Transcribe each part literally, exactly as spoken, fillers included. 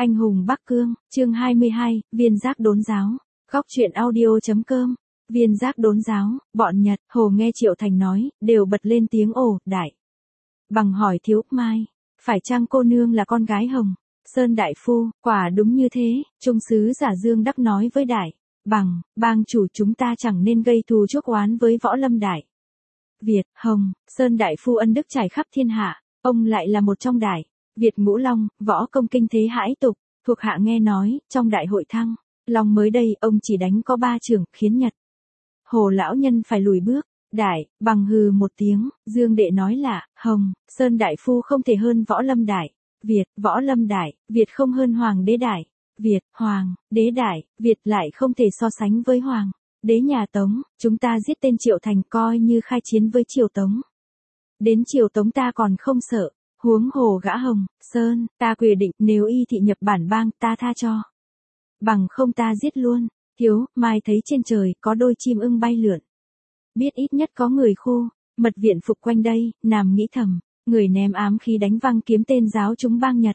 Anh hùng Bắc Cương, chương hai mươi hai, viên giác đốn giáo. Góc truyện audio.com. Viên giác đốn giáo, bọn Nhật, Hồ nghe Triệu Thành nói, đều bật lên tiếng ồ, đại. Bằng hỏi Thiếu Mai, phải chăng cô nương là con gái Hồng Sơn đại phu? Quả đúng như thế, trung sứ giả Dương Đắc nói với đại. Bằng, bang chủ chúng ta chẳng nên gây thù chuốc oán với Võ Lâm đại Việt. Hồng Sơn đại phu ân đức trải khắp thiên hạ, ông lại là một trong đại Việt ngũ long, võ công kinh thế hãi tục, thuộc hạ nghe nói, trong đại hội Thăng Long mới đây ông chỉ đánh có ba trưởng, khiến Nhật Hồ lão nhân phải lùi bước. Đại, bằng hừ một tiếng, Dương đệ nói là, Hồng Sơn đại phu không thể hơn Võ Lâm đại Việt, Võ Lâm đại Việt không hơn Hoàng đế đại Việt, Hoàng đế đại Việt lại không thể so sánh với Hoàng đế nhà Tống, chúng ta giết tên Triệu Thành coi như khai chiến với Triều Tống. Đến Triều Tống ta còn không sợ, huống hồ gã Hồng Sơn, ta quyết định nếu y thị nhập bản bang ta tha cho. Bằng không ta giết luôn. Thiếu Mai thấy trên trời có đôi chim ưng bay lượn. Biết ít nhất có người khu mật viện phục quanh đây, nàng nghĩ thầm, người ném ám khí đánh văng kiếm tên giáo chúng bang Nhật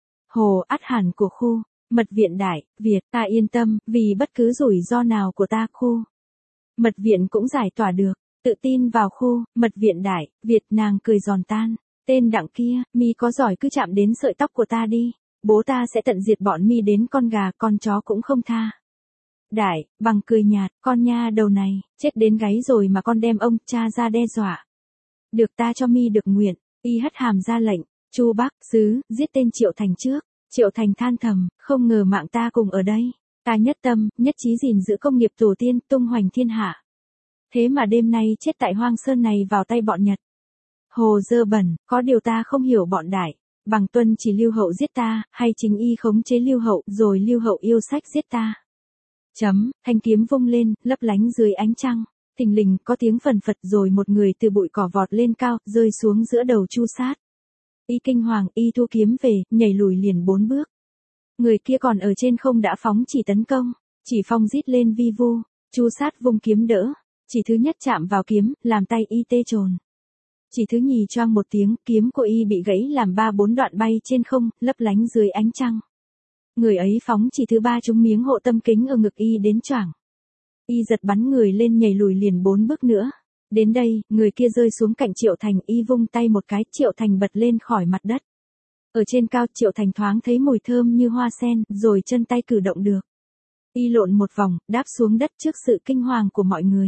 Hồ ắt hẳn của khu mật viện đại Việt, ta yên tâm, vì bất cứ rủi ro nào của ta khu mật viện cũng giải tỏa được. Tự tin vào khu mật viện đại Việt, nàng cười giòn tan. Tên đặng kia, mi có giỏi cứ chạm đến sợi tóc của ta đi, bố ta sẽ tận diệt bọn mi đến con gà con chó cũng không tha. Đại, bằng cười nhạt, con nha đầu này, chết đến gáy rồi mà con đem ông cha ra đe dọa. Được ta cho mi được nguyện, y hất hàm ra lệnh, Chu Bắc Sứ, giết tên Triệu Thành trước. Triệu Thành than thầm, không ngờ mạng ta cùng ở đây. Ta nhất tâm, nhất trí gìn giữ công nghiệp tổ tiên, tung hoành thiên hạ. Thế mà đêm nay chết tại Hoang Sơn này vào tay bọn Nhật Hồ dơ bẩn, có điều ta không hiểu bọn đại. Bằng tuân chỉ Lưu Hậu giết ta, hay chính y khống chế Lưu Hậu rồi Lưu Hậu yêu sách giết ta. Chấm, thanh kiếm vung lên, lấp lánh dưới ánh trăng. Thình lình có tiếng phần phật rồi một người từ bụi cỏ vọt lên cao, rơi xuống giữa đầu Chu Sát. Y kinh hoàng, y thu kiếm về, nhảy lùi liền bốn bước. Người kia còn ở trên không đã phóng chỉ tấn công, chỉ phong rít lên vi vu. Chu Sát vung kiếm đỡ, chỉ thứ nhất chạm vào kiếm, làm tay y tê trồn. Chỉ thứ nhì choang một tiếng, kiếm của y bị gãy làm ba bốn đoạn bay trên không, lấp lánh dưới ánh trăng. Người ấy phóng chỉ thứ ba trúng miếng hộ tâm kính ở ngực y đến choảng. Y giật bắn người lên nhảy lùi liền bốn bước nữa. Đến đây, người kia rơi xuống cạnh Triệu Thành, y vung tay một cái, Triệu Thành bật lên khỏi mặt đất. Ở trên cao Triệu Thành thoáng thấy mùi thơm như hoa sen, rồi chân tay cử động được. Y lộn một vòng, đáp xuống đất trước sự kinh hoàng của mọi người.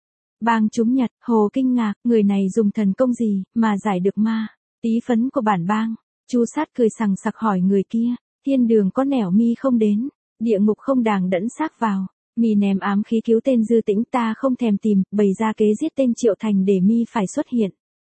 Bang chúng Nhật, Hồ kinh ngạc, người này dùng thần công gì, mà giải được ma tí phấn của bản bang. Chu Sát cười sằng sặc hỏi người kia, thiên đường có nẻo mi không đến, địa ngục không đàng đẫn xác vào, mi ném ám khí cứu tên Dư Tĩnh ta không thèm tìm, bày ra kế giết tên Triệu Thành để mi phải xuất hiện.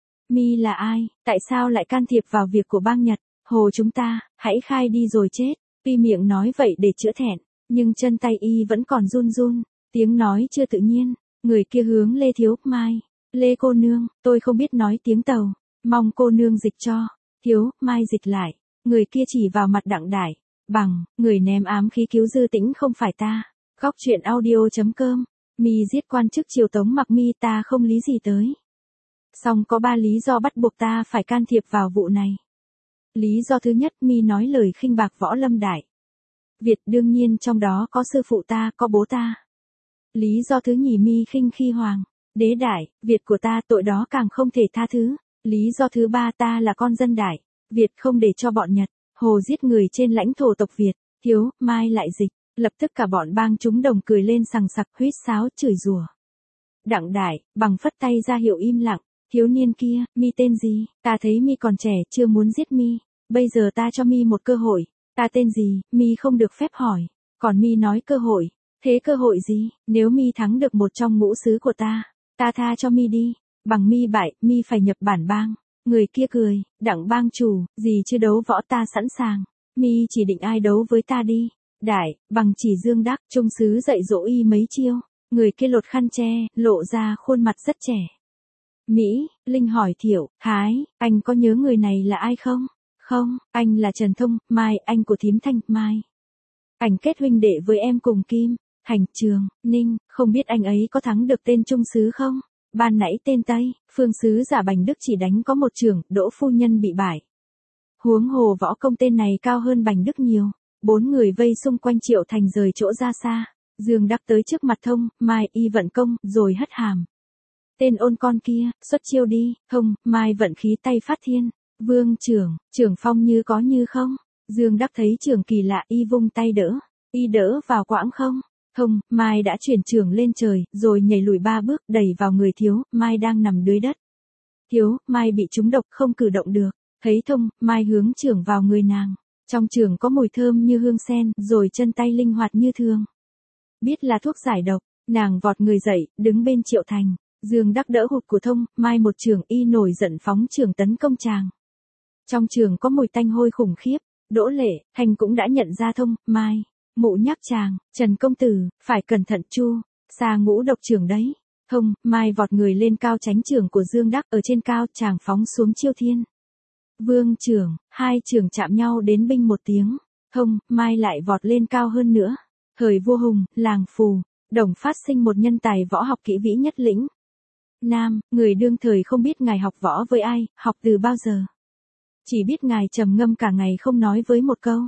Mi là ai, tại sao lại can thiệp vào việc của bang Nhật, Hồ chúng ta, hãy khai đi rồi chết. Tuy miệng nói vậy để chữa thẹn, nhưng chân tay y vẫn còn run run, tiếng nói chưa tự nhiên. Người kia hướng Lê Thiếu Mai, Lê cô nương, tôi không biết nói tiếng Tàu, mong cô nương dịch cho. Thiếu Mai dịch lại, người kia chỉ vào mặt đặng đại. Bằng, người ném ám khí cứu Dư Tĩnh không phải ta. Góc truyện audio.com. Mi giết quan chức Triều Tống mặc mi ta không lý gì tới. Song có ba lý do bắt buộc ta phải can thiệp vào vụ này. Lý do thứ nhất, mi nói lời khinh bạc Võ Lâm đại Việt, đương nhiên trong đó có sư phụ ta, có bố ta. Lý do thứ nhì, mi khinh khi Hoàng đế đại Việt của ta, tội đó càng không thể tha thứ. Lý do thứ ba, ta là con dân đại Việt, không để cho bọn Nhật Hồ giết người trên lãnh thổ tộc Việt. Thiếu Mai lại dịch, lập tức cả bọn bang chúng đồng cười lên sằng sặc, huýt sáo chửi rủa. Đặng đại, bằng phất tay ra hiệu im lặng. Thiếu niên kia, mi tên gì? Ta thấy mi còn trẻ, chưa muốn giết mi. Bây giờ ta cho mi một cơ hội. Ta tên gì, mi không được phép hỏi. Còn mi nói cơ hội. Thế cơ hội gì? Nếu mi thắng được một trong ngũ sứ của ta, ta tha cho mi đi. Bằng mi bại, mi phải nhập bản bang. Người kia cười, đặng bang chủ, gì chứ đấu võ ta sẵn sàng. Mi chỉ định ai đấu với ta đi. Đại, bằng chỉ Dương Đắc, trung sứ dạy dỗ y mấy chiêu. Người kia lột khăn che, lộ ra khuôn mặt rất trẻ. Mỹ, Linh hỏi Thiệu, Thái, anh có nhớ người này là ai không? Không, anh là Trần Thông, Mai, anh của thím Thanh, Mai. Anh kết huynh đệ với em cùng Kim, Hành, Trường, Ninh, không biết anh ấy có thắng được tên trung sứ không? Ban nãy tên Tây, phương sứ giả Bành Đức chỉ đánh có một trưởng, Đỗ phu nhân bị bại. Huống hồ võ công tên này cao hơn Bành Đức nhiều. bốn người vây xung quanh Triệu Thành rời chỗ ra xa. Dương Đắc tới trước mặt Thông, Mai y vận công, rồi hất hàm. Tên ôn con kia, xuất chiêu đi. Thông, Mai vận khí tay phát thiên. Vương trưởng, trưởng phong như có như không. Dương Đắc thấy trưởng kỳ lạ, y vung tay đỡ. Y đỡ vào quãng không. Thông, Mai đã chuyển trưởng lên trời, rồi nhảy lùi ba bước, đẩy vào người Thiếu, Mai đang nằm dưới đất. Thiếu, Mai bị trúng độc, không cử động được. Thấy Thông, Mai hướng trưởng vào người nàng. Trong trưởng có mùi thơm như hương sen, rồi chân tay linh hoạt như thường. Biết là thuốc giải độc, nàng vọt người dậy, đứng bên Triệu Thành. Dương Đắc đỡ hụt của Thông, Mai một trường, y nổi giận phóng trường tấn công chàng. Trong trường có mùi tanh hôi khủng khiếp. Đỗ Lệ, Thành cũng đã nhận ra Thông, Mai. Mụ nhắc chàng, Trần công tử, phải cẩn thận chu, xa ngũ độc trường đấy. Thông, Mai vọt người lên cao tránh trường của Dương Đắc, ở trên cao chàng phóng xuống chiêu thiên. Vương trưởng, hai trường chạm nhau đến binh một tiếng. Thông, Mai lại vọt lên cao hơn nữa. Thời vua Hùng, làng Phù, Đồng phát sinh một nhân tài võ học kỹ vĩ nhất lĩnh. Nam, người đương thời không biết ngài học võ với ai, học từ bao giờ. Chỉ biết ngài trầm ngâm cả ngày không nói với một câu.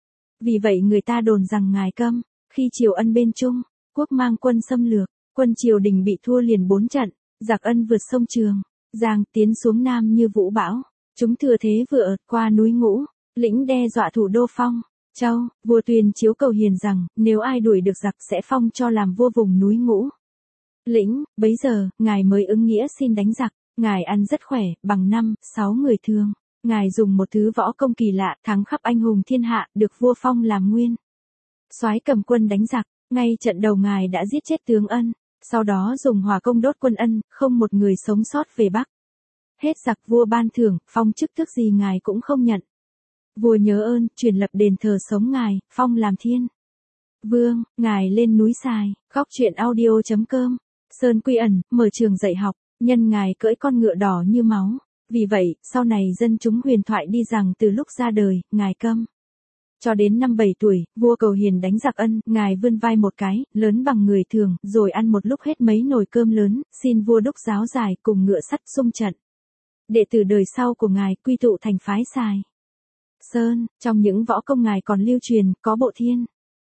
Vì vậy người ta đồn rằng ngài câm. Khi Triều Ân bên Trung Quốc mang quân xâm lược, quân triều đình bị thua liền bốn trận. Giặc Ân vượt sông Trường Giang tiến xuống Nam như vũ bão. Chúng thừa thế vừa ợt qua núi Ngũ, lĩnh đe dọa thủ đô Phong Châu. Vua tuyên chiếu cầu hiền rằng, nếu ai đuổi được giặc sẽ phong cho làm vua vùng núi Ngũ lĩnh. Bấy giờ, ngài mới ứng nghĩa xin đánh giặc. Ngài ăn rất khỏe, bằng năm, sáu người thương. Ngài dùng một thứ võ công kỳ lạ, thắng khắp anh hùng thiên hạ, được vua phong làm nguyên soái cầm quân đánh giặc. Ngay trận đầu ngài đã giết chết tướng Ân, sau đó dùng hỏa công đốt quân Ân, không một người sống sót về Bắc. Hết giặc vua ban thưởng, phong chức tước gì ngài cũng không nhận. Vua nhớ ơn, truyền lập đền thờ sống ngài, phong làm thiên vương. Ngài lên núi Sài. Khóc chuyện audio chấm com. Sơn Quy Ẩn, mở trường dạy học, nhân ngài cưỡi con ngựa đỏ như máu. Vì vậy, sau này dân chúng huyền thoại đi rằng từ lúc ra đời, ngài câm. Cho đến năm bảy tuổi, vua cầu hiền đánh giặc Ân, ngài vươn vai một cái, lớn bằng người thường, rồi ăn một lúc hết mấy nồi cơm lớn, xin vua đúc giáo giải cùng ngựa sắt xung trận. Đệ tử đời sau của ngài quy tụ thành phái Sài Sơn. Trong những võ công ngài còn lưu truyền, có bộ thiên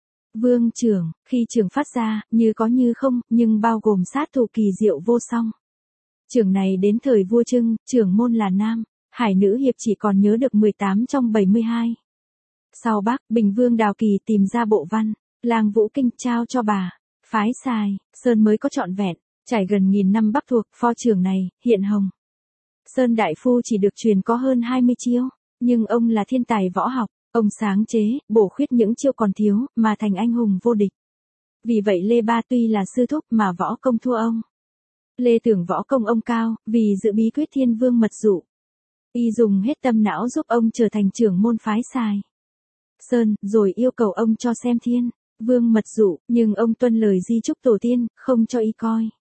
vương trưởng, khi trường phát ra, như có như không, nhưng bao gồm sát thủ kỳ diệu vô song. Trường này đến thời vua Trưng, trưởng môn là nam, hải nữ hiệp chỉ còn nhớ được mười tám trong bảy mươi hai. Sau Bắc, Bình Vương Đào Kỳ tìm ra bộ văn, Lang Vũ Kinh trao cho bà, phái Sài Sơn mới có trọn vẹn, trải gần nghìn năm Bắc thuộc, pho trường này, hiện hồng. Sơn Đại Phu chỉ được truyền có hơn hai mươi chiêu, nhưng ông là thiên tài võ học, ông sáng chế, bổ khuyết những chiêu còn thiếu, mà thành anh hùng vô địch. Vì vậy Lê Ba tuy là sư thúc mà võ công thua ông. Lê tưởng võ công ông cao, vì giữ bí quyết thiên vương mật dụ. Y dùng hết tâm não giúp ông trở thành trưởng môn phái Sài Sơn, rồi yêu cầu ông cho xem thiên vương mật dụ, nhưng ông tuân lời di chúc tổ tiên, không cho y coi.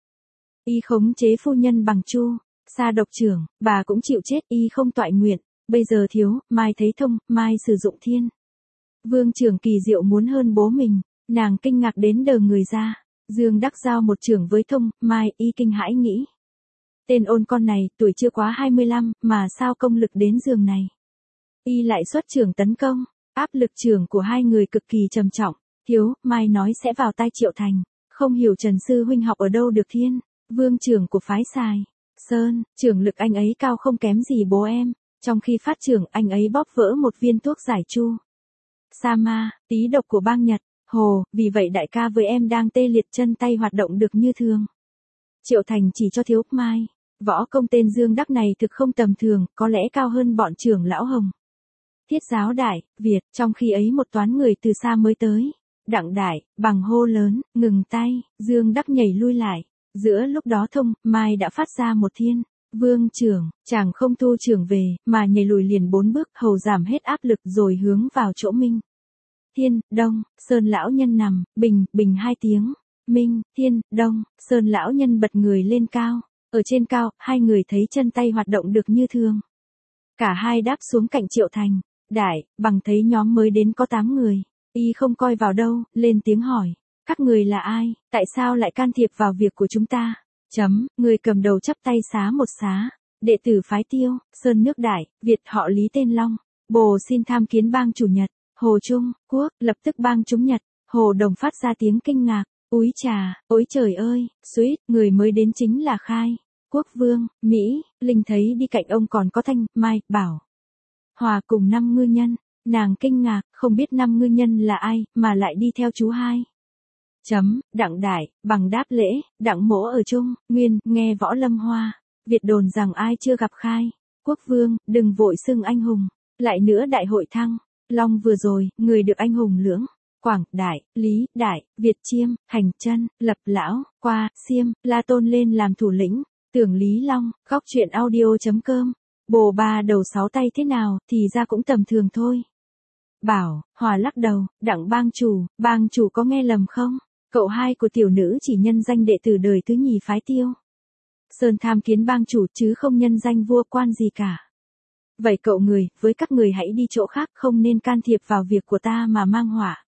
Y khống chế phu nhân bằng Chu Sa độc trưởng, bà cũng chịu chết, y không toại nguyện. Bây giờ Thiếu, Mai thấy Thông, Mai sử dụng thiên vương trưởng kỳ diệu muốn hơn bố mình, nàng kinh ngạc đến đờ người ra. Dương Đắc giao một trưởng với Thông, Mai, y kinh hãi nghĩ. Tên ôn con này, tuổi chưa quá hai mươi lăm, mà sao công lực đến giường này. Y lại xuất trưởng tấn công, áp lực trưởng của hai người cực kỳ trầm trọng. Thiếu, Mai nói sẽ vào tay Triệu Thành, không hiểu Trần Sư huynh học ở đâu được thiên vương trưởng của phái Sài Sơn, trưởng lực anh ấy cao không kém gì bố em. Trong khi phát trưởng, anh ấy bóp vỡ một viên thuốc giải Chu Sa ma, tí độc của bang Nhật. Hồ, vì vậy đại ca với em đang tê liệt chân tay hoạt động được như thường. Triệu Thành chỉ cho Thiếu, Mai. Võ công tên Dương Đắc này thực không tầm thường, có lẽ cao hơn bọn trưởng lão Hồng. Thiết giáo Đại, Việt, trong khi ấy một toán người từ xa mới tới. Đặng Đại, bằng hô lớn, ngừng tay, Dương Đắc nhảy lui lại. Giữa lúc đó Thông, Mai đã phát ra một thiên vương trưởng, chàng không thu trưởng về, mà nhảy lùi liền bốn bước, hầu giảm hết áp lực rồi hướng vào chỗ Minh Thiên, Đông, Sơn lão nhân nằm, bình, bình hai tiếng. Minh, Thiên, Đông, Sơn lão nhân bật người lên cao. Ở trên cao, hai người thấy chân tay hoạt động được như thường. Cả hai đáp xuống cạnh Triệu Thành. Đại, bằng thấy nhóm mới đến có tám người. Y không coi vào đâu, lên tiếng hỏi. Các người là ai, tại sao lại can thiệp vào việc của chúng ta? Chấm, người cầm đầu chắp tay xá một xá. Đệ tử phái Tiêu, Sơn nước Đại, Việt họ Lý tên Long. Bồ xin tham kiến bang chủ Nhật. Hồ Trung Quốc, lập tức bang chúng Nhật. Hồ Đồng phát ra tiếng kinh ngạc, úi trà, ôi trời ơi, suýt, người mới đến chính là Khai Quốc Vương, Mỹ. Linh thấy đi cạnh ông còn có Thanh, Mai, Bảo Hòa cùng năm ngư nhân, nàng kinh ngạc, không biết năm ngư nhân là ai, mà lại đi theo chú hai. Chấm, Đặng Đại, bằng đáp lễ, Đặng Mỗ ở chung, Nguyên, nghe Võ Lâm Hoa, Việt đồn rằng ai chưa gặp Khai Quốc Vương, đừng vội xưng anh hùng. Lại nữa đại hội Thăng Long vừa rồi, người được anh hùng lưỡng, Quảng, Đại, Lý, Đại, Việt Chiêm, Hành Chân, Lập Lão, Qua, Xiêm, La tôn lên làm thủ lĩnh, Tưởng Lý Long, khóc chuyện audio.com. Bồ ba đầu sáu tay thế nào, thì ra cũng tầm thường thôi. Bảo Hòa lắc đầu, Đặng bang chủ, bang chủ có nghe lầm không? Cậu hai của tiểu nữ chỉ nhân danh đệ tử đời thứ nhì phái Tiêu Sơn tham kiến bang chủ chứ không nhân danh vua quan gì cả. Vậy cậu người, với các người hãy đi chỗ khác, không nên can thiệp vào việc của ta mà mang họa.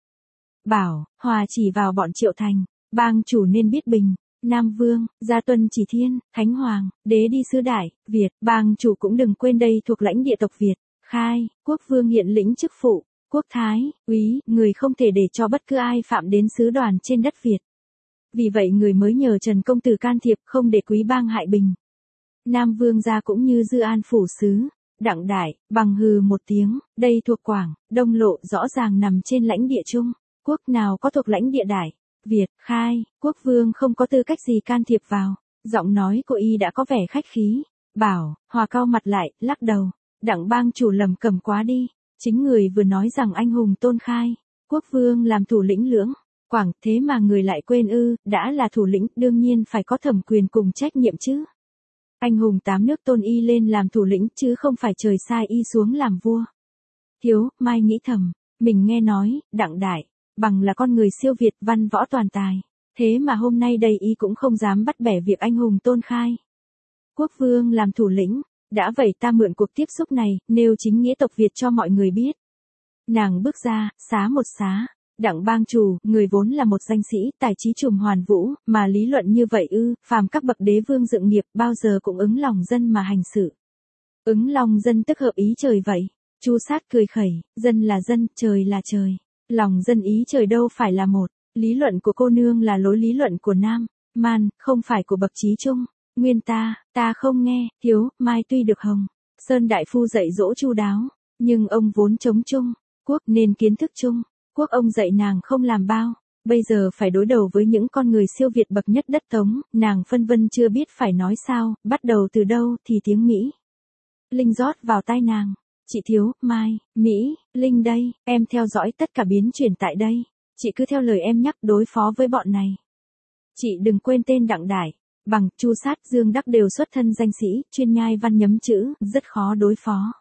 Bảo Hòa chỉ vào bọn Triệu Thành, bang chủ nên biết bình, Nam Vương, Gia Tuân Chỉ Thiên, Thánh Hoàng, Đế đi sứ Đại, Việt, bang chủ cũng đừng quên đây thuộc lãnh địa tộc Việt. Khai Quốc Vương hiện lĩnh chức phụ Quốc Thái Úy, người không thể để cho bất cứ ai phạm đến sứ đoàn trên đất Việt. Vì vậy người mới nhờ Trần Công Tử can thiệp, không để quý bang hại bình. Nam Vương gia cũng như Dư An phủ sứ. Đặng Đại, bằng hừ một tiếng, đây thuộc Quảng, Đông Lộ, rõ ràng nằm trên lãnh địa Trung Quốc, nào có thuộc lãnh địa Đại Việt. Khai Quốc Vương không có tư cách gì can thiệp vào. Giọng nói của y đã có vẻ khách khí. Bảo Hòa cau mặt lại, lắc đầu, Đặng bang chủ lầm cầm quá đi. Chính người vừa nói rằng anh hùng tôn Khai Quốc Vương làm thủ lĩnh lưỡng Quảng, thế mà người lại quên ư, đã là thủ lĩnh, đương nhiên phải có thẩm quyền cùng trách nhiệm chứ. Anh hùng tám nước tôn y lên làm thủ lĩnh, chứ không phải trời sai y xuống làm vua. Thiếu Mai nghĩ thầm, mình nghe nói, Đặng Đại, bằng là con người siêu việt, văn võ toàn tài. Thế mà hôm nay đây y cũng không dám bắt bẻ việc anh hùng tôn Khai Quốc Vương làm thủ lĩnh. Đã vậy ta mượn cuộc tiếp xúc này, nêu chính nghĩa tộc Việt cho mọi người biết. Nàng bước ra, xá một xá. Đặng bang chủ, người vốn là một danh sĩ, tài trí trùm hoàn vũ, mà lý luận như vậy ư, phàm các bậc đế vương dựng nghiệp, bao giờ cũng ứng lòng dân mà hành sự. Ứng lòng dân tức hợp ý trời vậy. Chu Sát cười khẩy, dân là dân, trời là trời. Lòng dân ý trời đâu phải là một. Lý luận của cô nương là lối lý luận của Nam Man, không phải của bậc trí trung. Nguyên ta, ta không nghe. Thiếu Mai tuy được Hồng Sơn đại phu dạy dỗ chu đáo, nhưng ông vốn chống Trung Quốc nên kiến thức Trung Quốc ông dạy nàng không làm bao. Bây giờ phải đối đầu với những con người siêu việt bậc nhất đất Tống, nàng phân vân chưa biết phải nói sao, bắt đầu từ đâu thì tiếng Mỹ Linh rót vào tai nàng. Chị Thiếu Mai, Mỹ Linh đây, em theo dõi tất cả biến chuyển tại đây. Chị cứ theo lời em nhắc đối phó với bọn này. Chị đừng quên tên Đặng Đại, Bằng, Chu Sát, Dương Đắc đều xuất thân danh sĩ, chuyên nhai văn nhấm chữ, rất khó đối phó.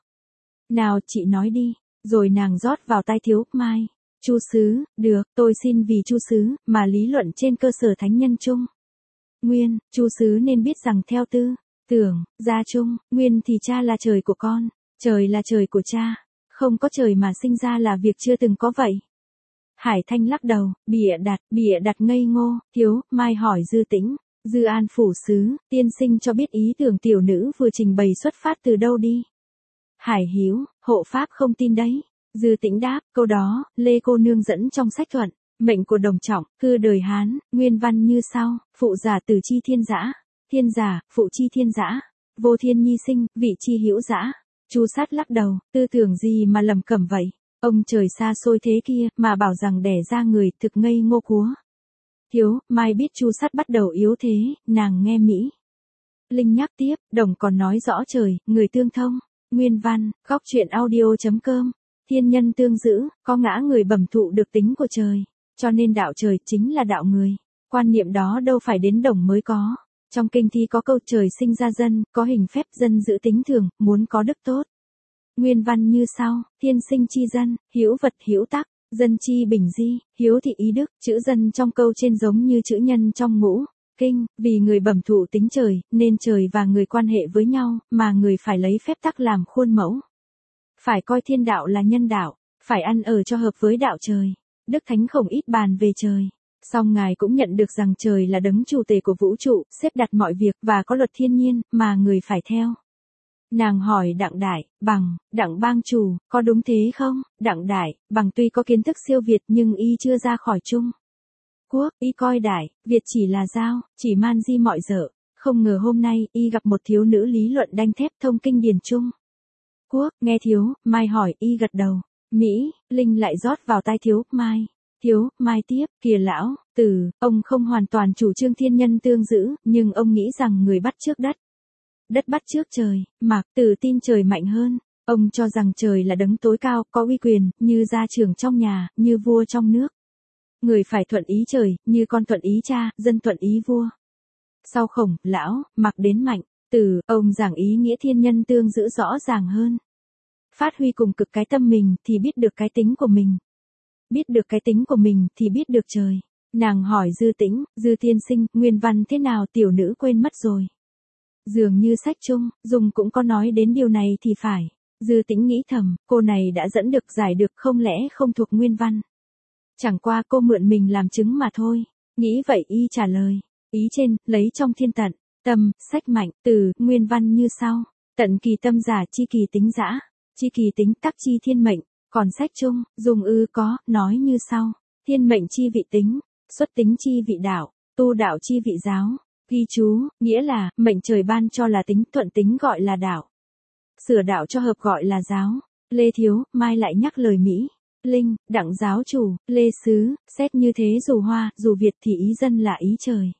Nào chị nói đi. Rồi nàng rót vào tai Thiếu Mai. Chu sứ, được, tôi xin vì Chu sứ mà lý luận trên cơ sở thánh nhân chung. Nguyên, Chu sứ nên biết rằng theo tư tưởng gia chung, nguyên thì cha là trời của con, trời là trời của cha, không có trời mà sinh ra là việc chưa từng có vậy. Hải Thanh lắc đầu, bịa đặt, bịa đặt ngây ngô. Thiếu Mai hỏi Dư Tĩnh, Dư An phủ sứ, tiên sinh cho biết ý tưởng tiểu nữ vừa trình bày xuất phát từ đâu đi. Hải Hiếu, hộ pháp không tin đấy. Dư Tĩnh đáp, câu đó, Lê cô nương dẫn trong sách thuận, mệnh của Đồng Trọng, cư đời Hán, nguyên văn như sau, phụ giả tử chi thiên dã, thiên giả, phụ chi thiên dã, vô thiên nhi sinh, vị chi hữu dã. Chu Sát lắc đầu, tư tưởng gì mà lầm cẩm vậy, ông trời xa xôi thế kia, mà bảo rằng đẻ ra người, thực ngây ngô cúa. Thiếu Mai biết Chu Sát bắt đầu yếu thế, nàng nghe Mỹ Linh nhắc tiếp, Đồng còn nói rõ trời, người tương thông, nguyên văn, khóc chuyện audio.com. Thiên nhân tương giữ, có ngã người bẩm thụ được tính của trời, cho nên đạo trời chính là đạo người. Quan niệm đó đâu phải đến Đồng mới có. Trong kinh thi có câu trời sinh ra dân, có hình phép dân giữ tính thường, muốn có đức tốt. Nguyên văn như sau, thiên sinh chi dân, hữu vật hữu tắc, dân chi bình di, hiếu thị ý đức, chữ dân trong câu trên giống như chữ nhân trong ngũ kinh, vì người bẩm thụ tính trời, nên trời và người quan hệ với nhau, mà người phải lấy phép tắc làm khuôn mẫu. Phải coi thiên đạo là nhân đạo, phải ăn ở cho hợp với đạo trời. Đức Thánh không ít bàn về trời. Song Ngài cũng nhận được rằng trời là đấng chủ tể của vũ trụ, xếp đặt mọi việc và có luật thiên nhiên, mà người phải theo. Nàng hỏi Đặng Đại, Bằng, Đặng bang chủ, có đúng thế không? Đặng Đại, Bằng tuy có kiến thức siêu việt nhưng y chưa ra khỏi Trung Quốc, y coi Đại, Việt chỉ là giao, chỉ man di mọi dở. Không ngờ hôm nay, y gặp một thiếu nữ lý luận đanh thép thông kinh điển Trung Quốc, nghe Thiếu, Mai hỏi y gật đầu. Mỹ, Linh lại rót vào tai Thiếu, Mai. Thiếu, Mai tiếp, kìa lão, Tử, ông không hoàn toàn chủ trương thiên nhân tương giữ, nhưng ông nghĩ rằng người bắt trước đất. Đất bắt trước trời, Mạc Tử tin trời mạnh hơn. Ông cho rằng trời là đấng tối cao, có uy quyền, như gia trưởng trong nhà, như vua trong nước. Người phải thuận ý trời, như con thuận ý cha, dân thuận ý vua. Sau Khổng, Lão, Mạc đến Mạnh, Tử, ông giảng ý nghĩa thiên nhân tương giữ rõ ràng hơn. Phát huy cùng cực cái tâm mình thì biết được cái tính của mình. Biết được cái tính của mình thì biết được trời. Nàng hỏi Dư Tĩnh, Dư tiên sinh, nguyên văn thế nào tiểu nữ quên mất rồi. Dường như sách chung, Dung cũng có nói đến điều này thì phải. Dư Tĩnh nghĩ thầm, cô này đã dẫn được giải được không lẽ không thuộc nguyên văn. Chẳng qua cô mượn mình làm chứng mà thôi. Nghĩ vậy y trả lời. Ý trên, lấy trong thiên tận, tâm, sách mạnh, từ, nguyên văn như sau. Tận kỳ tâm giả chi kỳ tính dã, chi kỳ tính tắc chi thiên mệnh. Còn sách chung, Dùng ư có, nói như sau. Thiên mệnh chi vị tính, xuất tính chi vị đạo, tu đạo chi vị giáo. Ghi chú, nghĩa là, mệnh trời ban cho là tính, thuận tính gọi là đạo. Sửa đạo cho hợp gọi là giáo. Lê Thiếu, Mai lại nhắc lời Mỹ. Linh, Đặng giáo chủ, Lê Sứ, xét như thế dù Hoa, dù Việt thì ý dân là ý trời.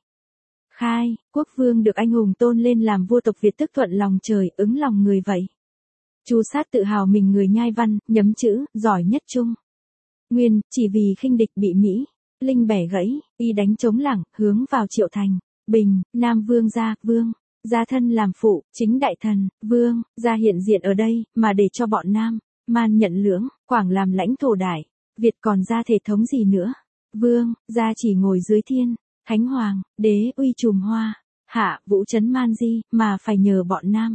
Khai, quốc vương được anh hùng tôn lên làm vua tộc Việt tức thuận lòng trời, ứng lòng người vậy. Chu Sát tự hào mình người nhai văn, nhấm chữ, giỏi nhất Trung Nguyên, chỉ vì khinh địch bị Mỹ. Linh bẻ gãy, y đánh chống lảng, hướng vào Triệu Thành. Bình, Nam Vương gia, Vương, gia thân làm phụ, chính đại thần, Vương, gia hiện diện ở đây, mà để cho bọn Nam, Man nhận lưỡng, Quảng làm lãnh thổ đại, Việt còn ra thể thống gì nữa. Vương, gia chỉ ngồi dưới thiên, Thánh Hoàng, đế uy trùm hoa, hạ vũ trấn Man di, mà phải nhờ bọn Nam.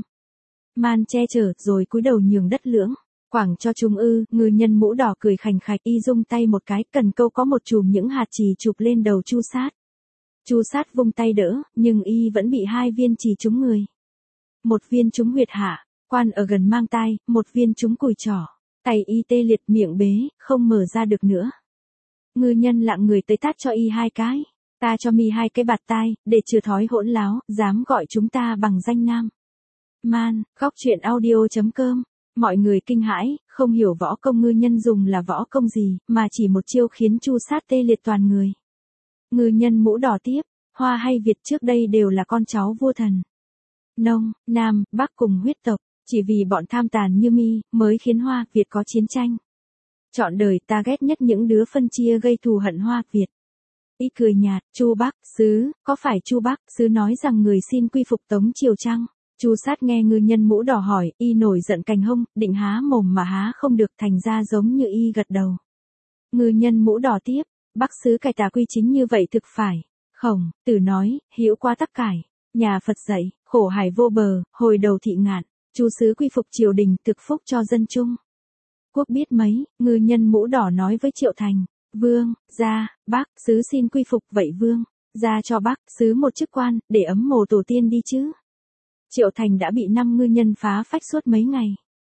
Man che chở, rồi cúi đầu nhường đất lưỡng. Quảng cho Trung ư, ngư nhân mũ đỏ cười khành khạch, y rung tay một cái, cần câu có một chùm những hạt chì chụp lên đầu Chu Sát. Chu Sát vung tay đỡ, nhưng y vẫn bị hai viên chì trúng người. Một viên trúng huyệt hạ, quan ở gần mang tai, một viên trúng cùi trỏ, tay y tê liệt, miệng bế, không mở ra được nữa. Ngư nhân lặng người tới tát cho y hai cái. Ta cho mi hai cái bạt tai, để chừa thói hỗn láo, dám gọi chúng ta bằng danh Nam Man. Góc truyện audio chấm com. Mọi người kinh hãi, không hiểu võ công ngư nhân dùng là võ công gì, mà chỉ một chiêu khiến Chu Sát tê liệt toàn người. Ngư nhân mũ đỏ tiếp, Hoa hay Việt trước đây đều là con cháu vua thần. Nông, Nam, Bắc cùng huyết tộc, chỉ vì bọn tham tàn như mi, mới khiến Hoa, Việt có chiến tranh. Trọn đời ta ghét nhất những đứa phân chia gây thù hận Hoa, Việt. Y cười nhạt, Chu Bắc, Sứ, có phải Chu Bắc, Sứ nói rằng người xin quy phục Tống Triều chăng? Chu Sát nghe ngư nhân mũ đỏ hỏi, y nổi giận cành hông, định há mồm mà há không được, thành ra giống như y gật đầu. Ngư nhân mũ đỏ tiếp, Bắc Sứ cải tà quy chính như vậy thực phải. Khổng, Tử nói, hữu qua tắc cải. Nhà Phật dạy, khổ hải vô bờ, hồi đầu thị ngạn. Chu Sứ quy phục triều đình, thực phúc cho dân Trung Quốc biết mấy. Ngư nhân mũ đỏ nói với Triệu Thành. Vương, gia, Bác, Sứ xin quy phục vậy Vương. Gia cho Bác, Sứ một chức quan, để ấm mồ tổ tiên đi chứ. Triệu Thành đã bị năm ngư nhân phá phách suốt mấy ngày.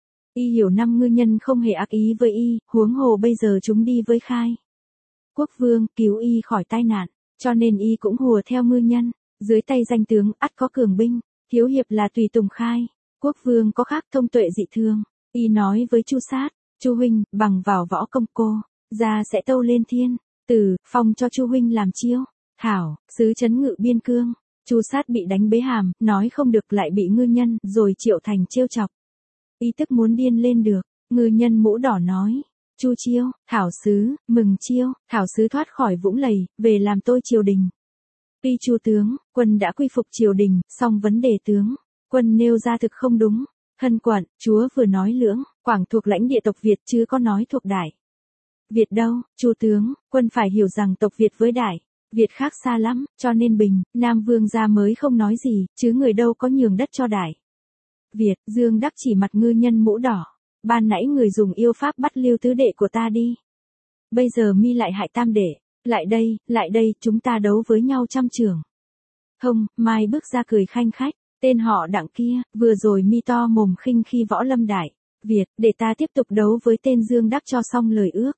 Y hiểu năm ngư nhân không hề ác ý với y, huống hồ bây giờ chúng đi với Khai Quốc vương, cứu y khỏi tai nạn, cho nên y cũng hùa theo ngư nhân. Dưới tay danh tướng, ắt có cường binh, thiếu hiệp là tùy tùng Khai Quốc vương có khác thông tuệ dị thường. Y nói với Chu Sát, Chu huynh, bằng vào võ công cô, gia sẽ tâu lên thiên, Tử, phong cho Chu huynh làm chiêu. Thảo, Sứ trấn ngự biên cương. Chu Sát bị đánh bế hàm, nói không được lại bị ngư nhân, rồi Triệu Thành trêu chọc. Y tức muốn điên lên được. Ngư nhân mũ đỏ nói, Chu chiêu, Thảo Sứ, mừng chiêu. Thảo Sứ thoát khỏi vũng lầy, về làm tôi triều đình. Tuy Chu tướng, quân đã quy phục triều đình, song vấn đề tướng, quân nêu ra thực không đúng. Hân quận, chúa vừa nói lưỡng, Quảng thuộc lãnh địa tộc Việt chứ có nói thuộc Đại Việt đâu. Chu tướng, quân phải hiểu rằng tộc Việt với Đại Việt khác xa lắm, cho nên Bình, Nam Vương gia mới không nói gì, chứ người đâu có nhường đất cho Đại Việt. Dương Đắc chỉ mặt ngư nhân mũ đỏ. Ban nãy người dùng yêu pháp bắt Lưu tứ đệ của ta đi. Bây giờ mi lại hại tam đệ. Lại đây, lại đây, chúng ta đấu với nhau trăm trường. Không, Mai bước ra cười khanh khách. Tên họ Đặng kia, vừa rồi mi to mồm khinh khi Võ Lâm Đại Việt, để ta tiếp tục đấu với tên Dương Đắc cho xong lời ước.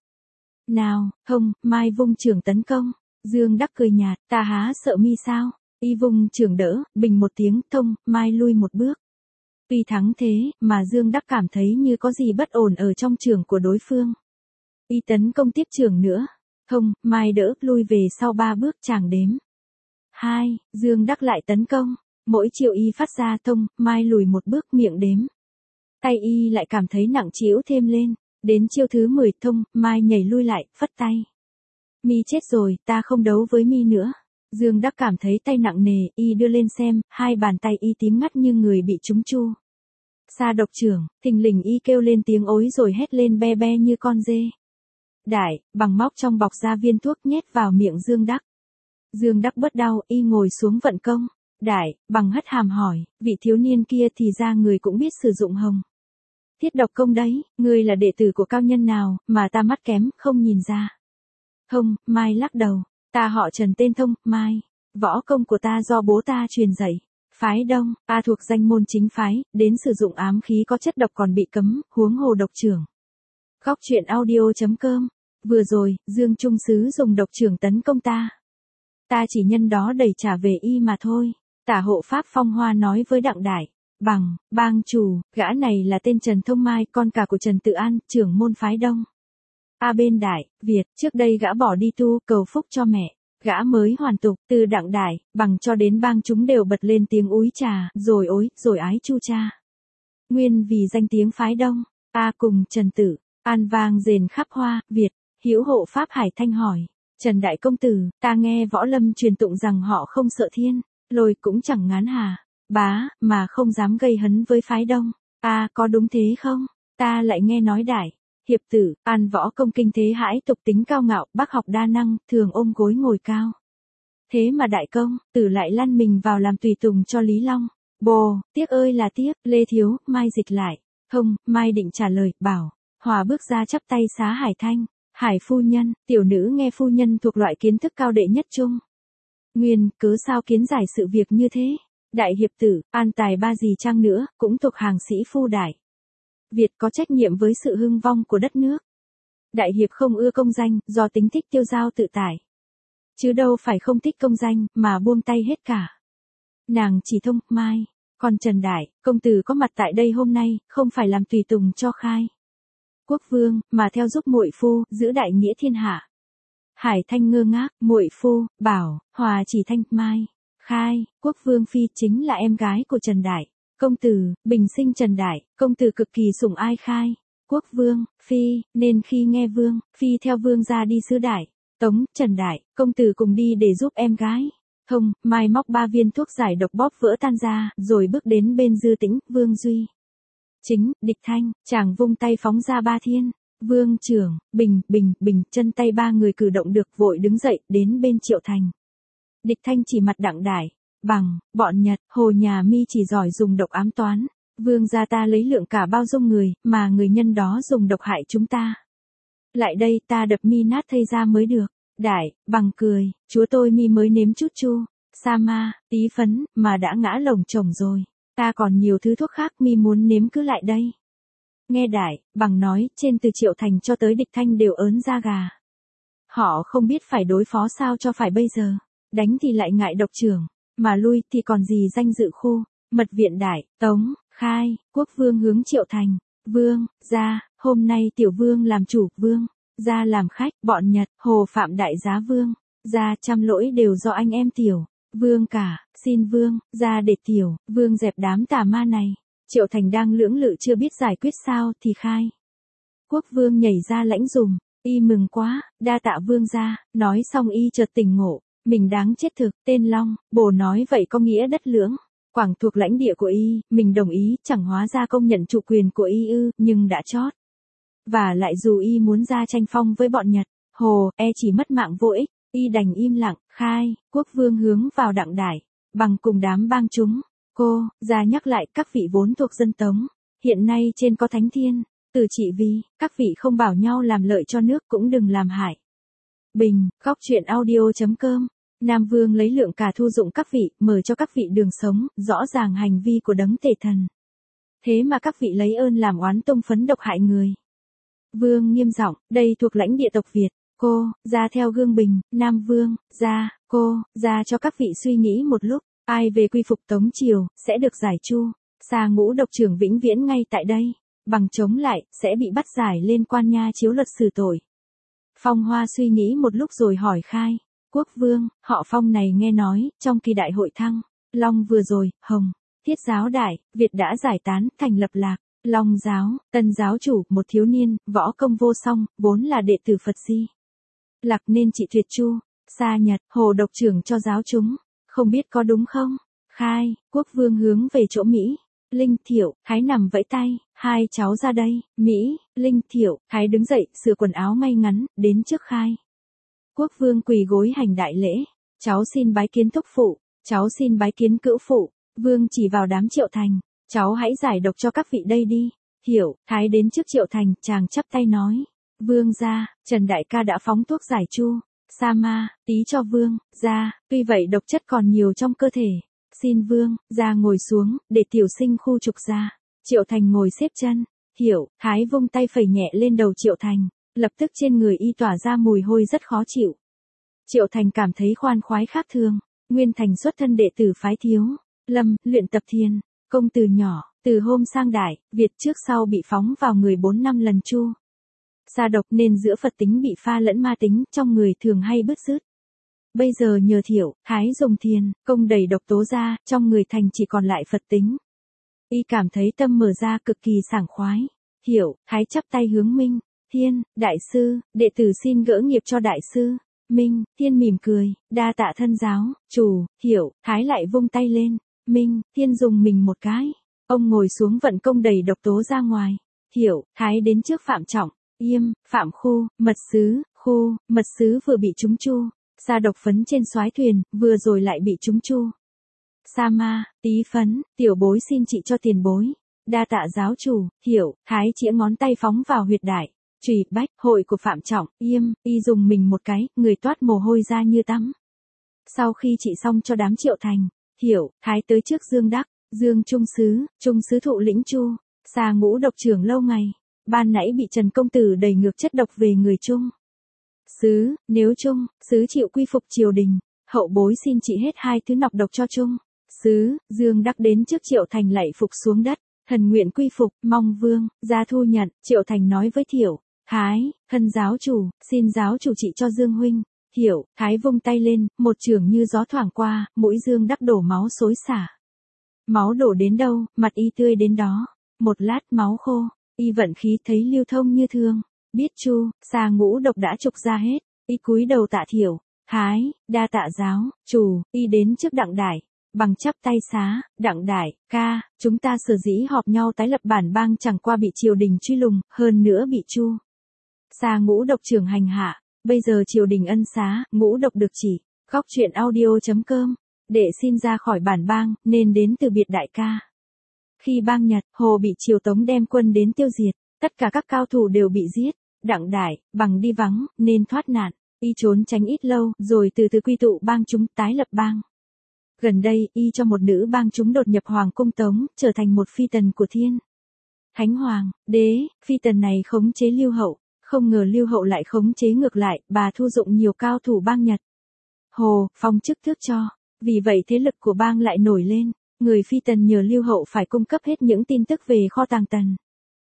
Nào, không, mai vung trưởng tấn công. Dương Đắc cười nhạt, ta há sợ mi sao? Y vung trưởng đỡ, bình một tiếng, thông, mai lui một bước. Tuy thắng thế, mà Dương Đắc cảm thấy như có gì bất ổn ở trong trưởng của đối phương. Y tấn công tiếp trưởng nữa. Không, mai đỡ, lui về sau ba bước chàng đếm. Hai, Dương Đắc lại tấn công. Mỗi chiều y phát ra thông, mai lùi một bước miệng đếm. Tay y lại cảm thấy nặng trĩu thêm lên. Đến chiêu thứ mười thông, mai nhảy lui lại, phất tay. Mi chết rồi, ta không đấu với mi nữa. Dương Đắc cảm thấy tay nặng nề, y đưa lên xem, hai bàn tay y tím ngắt như người bị trúng chu. Sa độc trưởng, thình lình y kêu lên tiếng ối rồi hét lên be be như con dê. Đại, bằng móc trong bọc ra viên thuốc nhét vào miệng Dương Đắc. Dương Đắc bớt đau, y ngồi xuống vận công. Đại, bằng hất hàm hỏi, vị thiếu niên kia thì ra người cũng biết sử dụng hồng thiết độc công đấy, ngươi là đệ tử của cao nhân nào, mà ta mắt kém, không nhìn ra. Không, Mai lắc đầu, ta họ Trần tên Thông, Mai, võ công của ta do bố ta truyền dạy. Phái Đông, ta thuộc danh môn chính phái, đến sử dụng ám khí có chất độc còn bị cấm, huống hồ độc trưởng. Góc truyện audio chấm com. Vừa rồi, Dương Trung Sứ dùng độc trưởng tấn công ta. Ta chỉ nhân đó đẩy trả về y mà thôi. Tả hộ pháp Phong Hoa nói với Đặng Đại. Bằng, bang chủ, gã này là tên Trần Thông Mai, con cả của Trần Tự An, trưởng môn phái Đông. A bên Đại, Việt, trước đây gã bỏ đi tu, cầu phúc cho mẹ. Gã mới hoàn tục, từ Đặng Đại, bằng cho đến bang chúng đều bật lên tiếng úi trà, rồi ối, rồi ái chu cha. Nguyên vì danh tiếng phái Đông, A cùng Trần Tử, An vang rền khắp Hoa, Việt, hữu hộ pháp Hải Thanh hỏi. Trần Đại Công Tử, ta nghe võ lâm truyền tụng rằng họ không sợ thiên, lôi cũng chẳng ngán hà, bá, mà không dám gây hấn với phái Đông. A có đúng thế không? Ta lại nghe nói Đại hiệp tử, An võ công kinh thế hãi tục tính cao ngạo, bác học đa năng, thường ôm gối ngồi cao. Thế mà Đại Công Tử lại lăn mình vào làm tùy tùng cho Lý Long. Bồ, tiếc ơi là tiếc, Lê Thiếu, Mai dịch lại. Không, Mai định trả lời, bảo. Hòa bước ra chắp tay xá Hải Thanh. Hải phu nhân, tiểu nữ nghe phu nhân thuộc loại kiến thức cao đệ nhất chung. Nguyên, cớ sao kiến giải sự việc như thế? Đại hiệp tử, An tài ba gì chăng nữa, cũng thuộc hàng sĩ phu đại Việt có trách nhiệm với sự hưng vong của đất nước. Đại hiệp không ưa công danh, do tính thích tiêu dao tự tại. Chứ đâu phải không thích công danh, mà buông tay hết cả. Nàng chỉ Thông, Mai, còn Trần Đại, công tử có mặt tại đây hôm nay, không phải làm tùy tùng cho Khai Quốc Vương, mà theo giúp muội phu, giữ đại nghĩa thiên hạ. Hải Thanh ngơ ngác, muội phu, bảo, Hòa chỉ Thanh, Mai, Khai Quốc Vương phi chính là em gái của Trần Đại. Công tử, bình sinh Trần Đại, công tử cực kỳ sủng ai Khai Quốc Vương phi, nên khi nghe Vương phi theo Vương ra đi xứ Đại Tống, Trần Đại, công tử cùng đi để giúp em gái. Thông, Mai móc ba viên thuốc giải độc bóp vỡ tan ra, rồi bước đến bên Dư Tĩnh, Vương Duy. Chính, Địch Thanh, chàng vung tay phóng ra ba thiên. Vương trưởng, bình, bình, bình, chân tay ba người cử động được, vội đứng dậy, đến bên Triệu Thành. Địch Thanh chỉ mặt Đặng Đại. Bằng, bọn Nhật, Hồ nhà mi chỉ giỏi dùng độc ám toán. Vương gia ta lấy lượng cả bao dung người, mà người nhân đó dùng độc hại chúng ta. Lại đây ta đập mi nát thây ra mới được. Đại, bằng cười, chúa tôi mi mới nếm chút chu, sa ma, tí phấn, mà đã ngã lồng chồng rồi. Ta còn nhiều thứ thuốc khác mi muốn nếm cứ lại đây. Nghe Đại, bằng nói, trên từ Triệu Thành cho tới Địch Thanh đều ớn da gà. Họ không biết phải đối phó sao cho phải bây giờ. Đánh thì lại ngại độc trưởng, mà lui thì còn gì danh dự khu. Mật viện Đại, Tống, Khai Quốc Vương hướng Triệu Thành. Vương, ra, hôm nay tiểu vương làm chủ, Vương ra làm khách, bọn Nhật, Hồ phạm đại giá Vương ra, trăm lỗi đều do anh em tiểu Vương cả, xin Vương ra để tiểu Vương dẹp đám tà ma này. Triệu Thành đang lưỡng lự chưa biết giải quyết sao thì Khai Quốc Vương nhảy ra lãnh dùm. Y mừng quá, đa tạ Vương ra. Nói xong y chợt tỉnh ngộ, mình đáng chết thực. Tên Long, bồ nói vậy có nghĩa đất Lưỡng Quảng thuộc lãnh địa của y, mình đồng ý, chẳng hóa ra công nhận chủ quyền của y ư, nhưng đã chót. Và lại dù y muốn ra tranh phong với bọn Nhật, Hồ, e chỉ mất mạng vô ích, y đành im lặng. Khai Quốc Vương hướng vào Đặng Đại, bằng cùng đám bang chúng. Cô, ra nhắc lại, các vị vốn thuộc dân Tống, hiện nay trên có Thánh Thiên, từ trị vì, các vị không bảo nhau làm lợi cho nước cũng đừng làm hại. Bình, góc truyện audio chấm com Nam Vương lấy lượng cả thu dụng các vị, mở cho các vị đường sống, rõ ràng hành vi của đấng tể thần. Thế mà các vị lấy ơn làm oán tung phấn độc hại người. Vương nghiêm giọng, đây thuộc lãnh địa tộc Việt, cô, ra theo gương bình, Nam Vương, ra, cô, ra cho các vị suy nghĩ một lúc, ai về quy phục Tống Triều, sẽ được giải chu, xa ngũ độc trưởng vĩnh viễn ngay tại đây, bằng chống lại, sẽ bị bắt giải lên quan nha chiếu luật xử tội. Phong Hoa suy nghĩ một lúc rồi hỏi khai, quốc vương, họ Phong này nghe nói, trong kỳ đại hội Thăng Long vừa rồi, Hồng, Thiết giáo đại, Việt đã giải tán, thành lập Lạc Long giáo, tân giáo chủ, một thiếu niên, võ công vô song, vốn là đệ tử Phật Di Lặc nên trị tuyệt chu, xa Nhật, Hồ độc trưởng cho giáo chúng, không biết có đúng không? Khai, quốc vương hướng về chỗ Mỹ. Linh Thiệu, Thái nằm vẫy tay, hai cháu ra đây, Mỹ, Linh Thiệu, Thái đứng dậy, sửa quần áo ngay ngắn, đến trước Khai. Quốc vương quỳ gối hành đại lễ, cháu xin bái kiến thúc phụ, cháu xin bái kiến cữu phụ, vương chỉ vào đám Triệu Thành, cháu hãy giải độc cho các vị đây đi. Hiểu, Thái đến trước Triệu Thành, chàng chắp tay nói, vương gia, Trần đại ca đã phóng thuốc giải chu, sa ma, tí cho vương, gia, tuy vậy độc chất còn nhiều trong cơ thể. Xin vương, ra ngồi xuống, để tiểu sinh khu trục ra. Triệu Thành ngồi xếp chân. Hiểu, Thái vung tay phẩy nhẹ lên đầu Triệu Thành. Lập tức trên người y tỏa ra mùi hôi rất khó chịu. Triệu Thành cảm thấy khoan khoái khác thường. Nguyên Thành xuất thân đệ tử phái Thiếu Lâm, luyện tập thiền. Công từ nhỏ, từ hôm sang đại, Việt trước sau bị phóng vào người bốn năm lần chu. Sa độc nên giữa Phật tính bị pha lẫn ma tính, trong người thường hay bứt rứt. Bây giờ nhờ Thiệu, Thái dùng thiền, công đẩy độc tố ra, trong người Thành chỉ còn lại Phật tính. Y cảm thấy tâm mở ra cực kỳ sảng khoái. Hiểu, Thái chắp tay hướng Minh, Thiên, đại sư, đệ tử xin gỡ nghiệp cho đại sư. Minh, Thiên mỉm cười, đa tạ thân giáo, chủ. Hiểu, Thái lại vung tay lên. Minh, Thiên dùng mình một cái. Ông ngồi xuống vận công đẩy độc tố ra ngoài. Hiểu, Thái đến trước Phạm Trọng, Yêm, Phạm Khu, Mật Sứ, Khu, Mật Sứ vừa bị trúng chu. Sa độc phấn trên soái thuyền, vừa rồi lại bị trúng chu. Sa ma, tí phấn, tiểu bối xin trị cho tiền bối. Đa tạ giáo chủ. Hiểu, Thái chĩa ngón tay phóng vào huyệt đại. Chùy bách, hội của Phạm Trọng, Yêm, y dùng mình một cái, người toát mồ hôi ra như tắm. Sau khi trị xong cho đám Triệu Thành, Hiểu, Thái tới trước Dương Đắc, Dương Trung Sứ, Trung Sứ thụ lĩnh chu. Sa ngũ độc trưởng lâu ngày, ban nãy bị Trần Công Tử đẩy ngược chất độc về người Trung Sứ, nếu Trung Sứ chịu quy phục triều đình, hậu bối xin trị hết hai thứ nọc độc cho Trung Sứ. Dương Đắc đến trước Triệu Thành lạy phục xuống đất, thần nguyện quy phục, mong vương ra thu nhận. Triệu Thành nói với Thiệu, Thái, thân giáo chủ, xin giáo chủ trị cho Dương huynh. Hiểu, Thái vung tay lên, một chưởng như gió thoảng qua, mũi Dương Đắc đổ máu xối xả. Máu đổ đến đâu, mặt y tươi đến đó. Một lát máu khô, y vận khí thấy lưu thông như thường. Biết chu, Sa ngũ độc đã trục ra hết, y cúi đầu tạ Thiệu, Thái, đa tạ giáo, chủ. Y đến trước Đặng Đại, bằng chắp tay xá, Đặng Đại, ca, chúng ta sở dĩ họp nhau tái lập bản bang chẳng qua bị triều đình truy lùng, hơn nữa bị chu Sa ngũ độc trưởng hành hạ, bây giờ triều đình ân xá, ngũ độc được chỉ. Góc truyện audio.com, để xin ra khỏi bản bang, nên đến từ biệt đại ca. Khi bang Nhật, Hồ bị triều Tống đem quân đến tiêu diệt, tất cả các cao thủ đều bị giết. Đặng Đại, bằng đi vắng, nên thoát nạn, y trốn tránh ít lâu, rồi từ từ quy tụ bang chúng tái lập bang. Gần đây, y cho một nữ bang chúng đột nhập Hoàng cung Tống, trở thành một phi tần của Thiên Thánh Hoàng, đế. Phi tần này khống chế Lưu Hậu, không ngờ Lưu Hậu lại khống chế ngược lại, bà thu dụng nhiều cao thủ bang Nhật. Hồ, phong chức thước cho, vì vậy thế lực của bang lại nổi lên, người phi tần nhờ Lưu Hậu phải cung cấp hết những tin tức về kho tàng Tần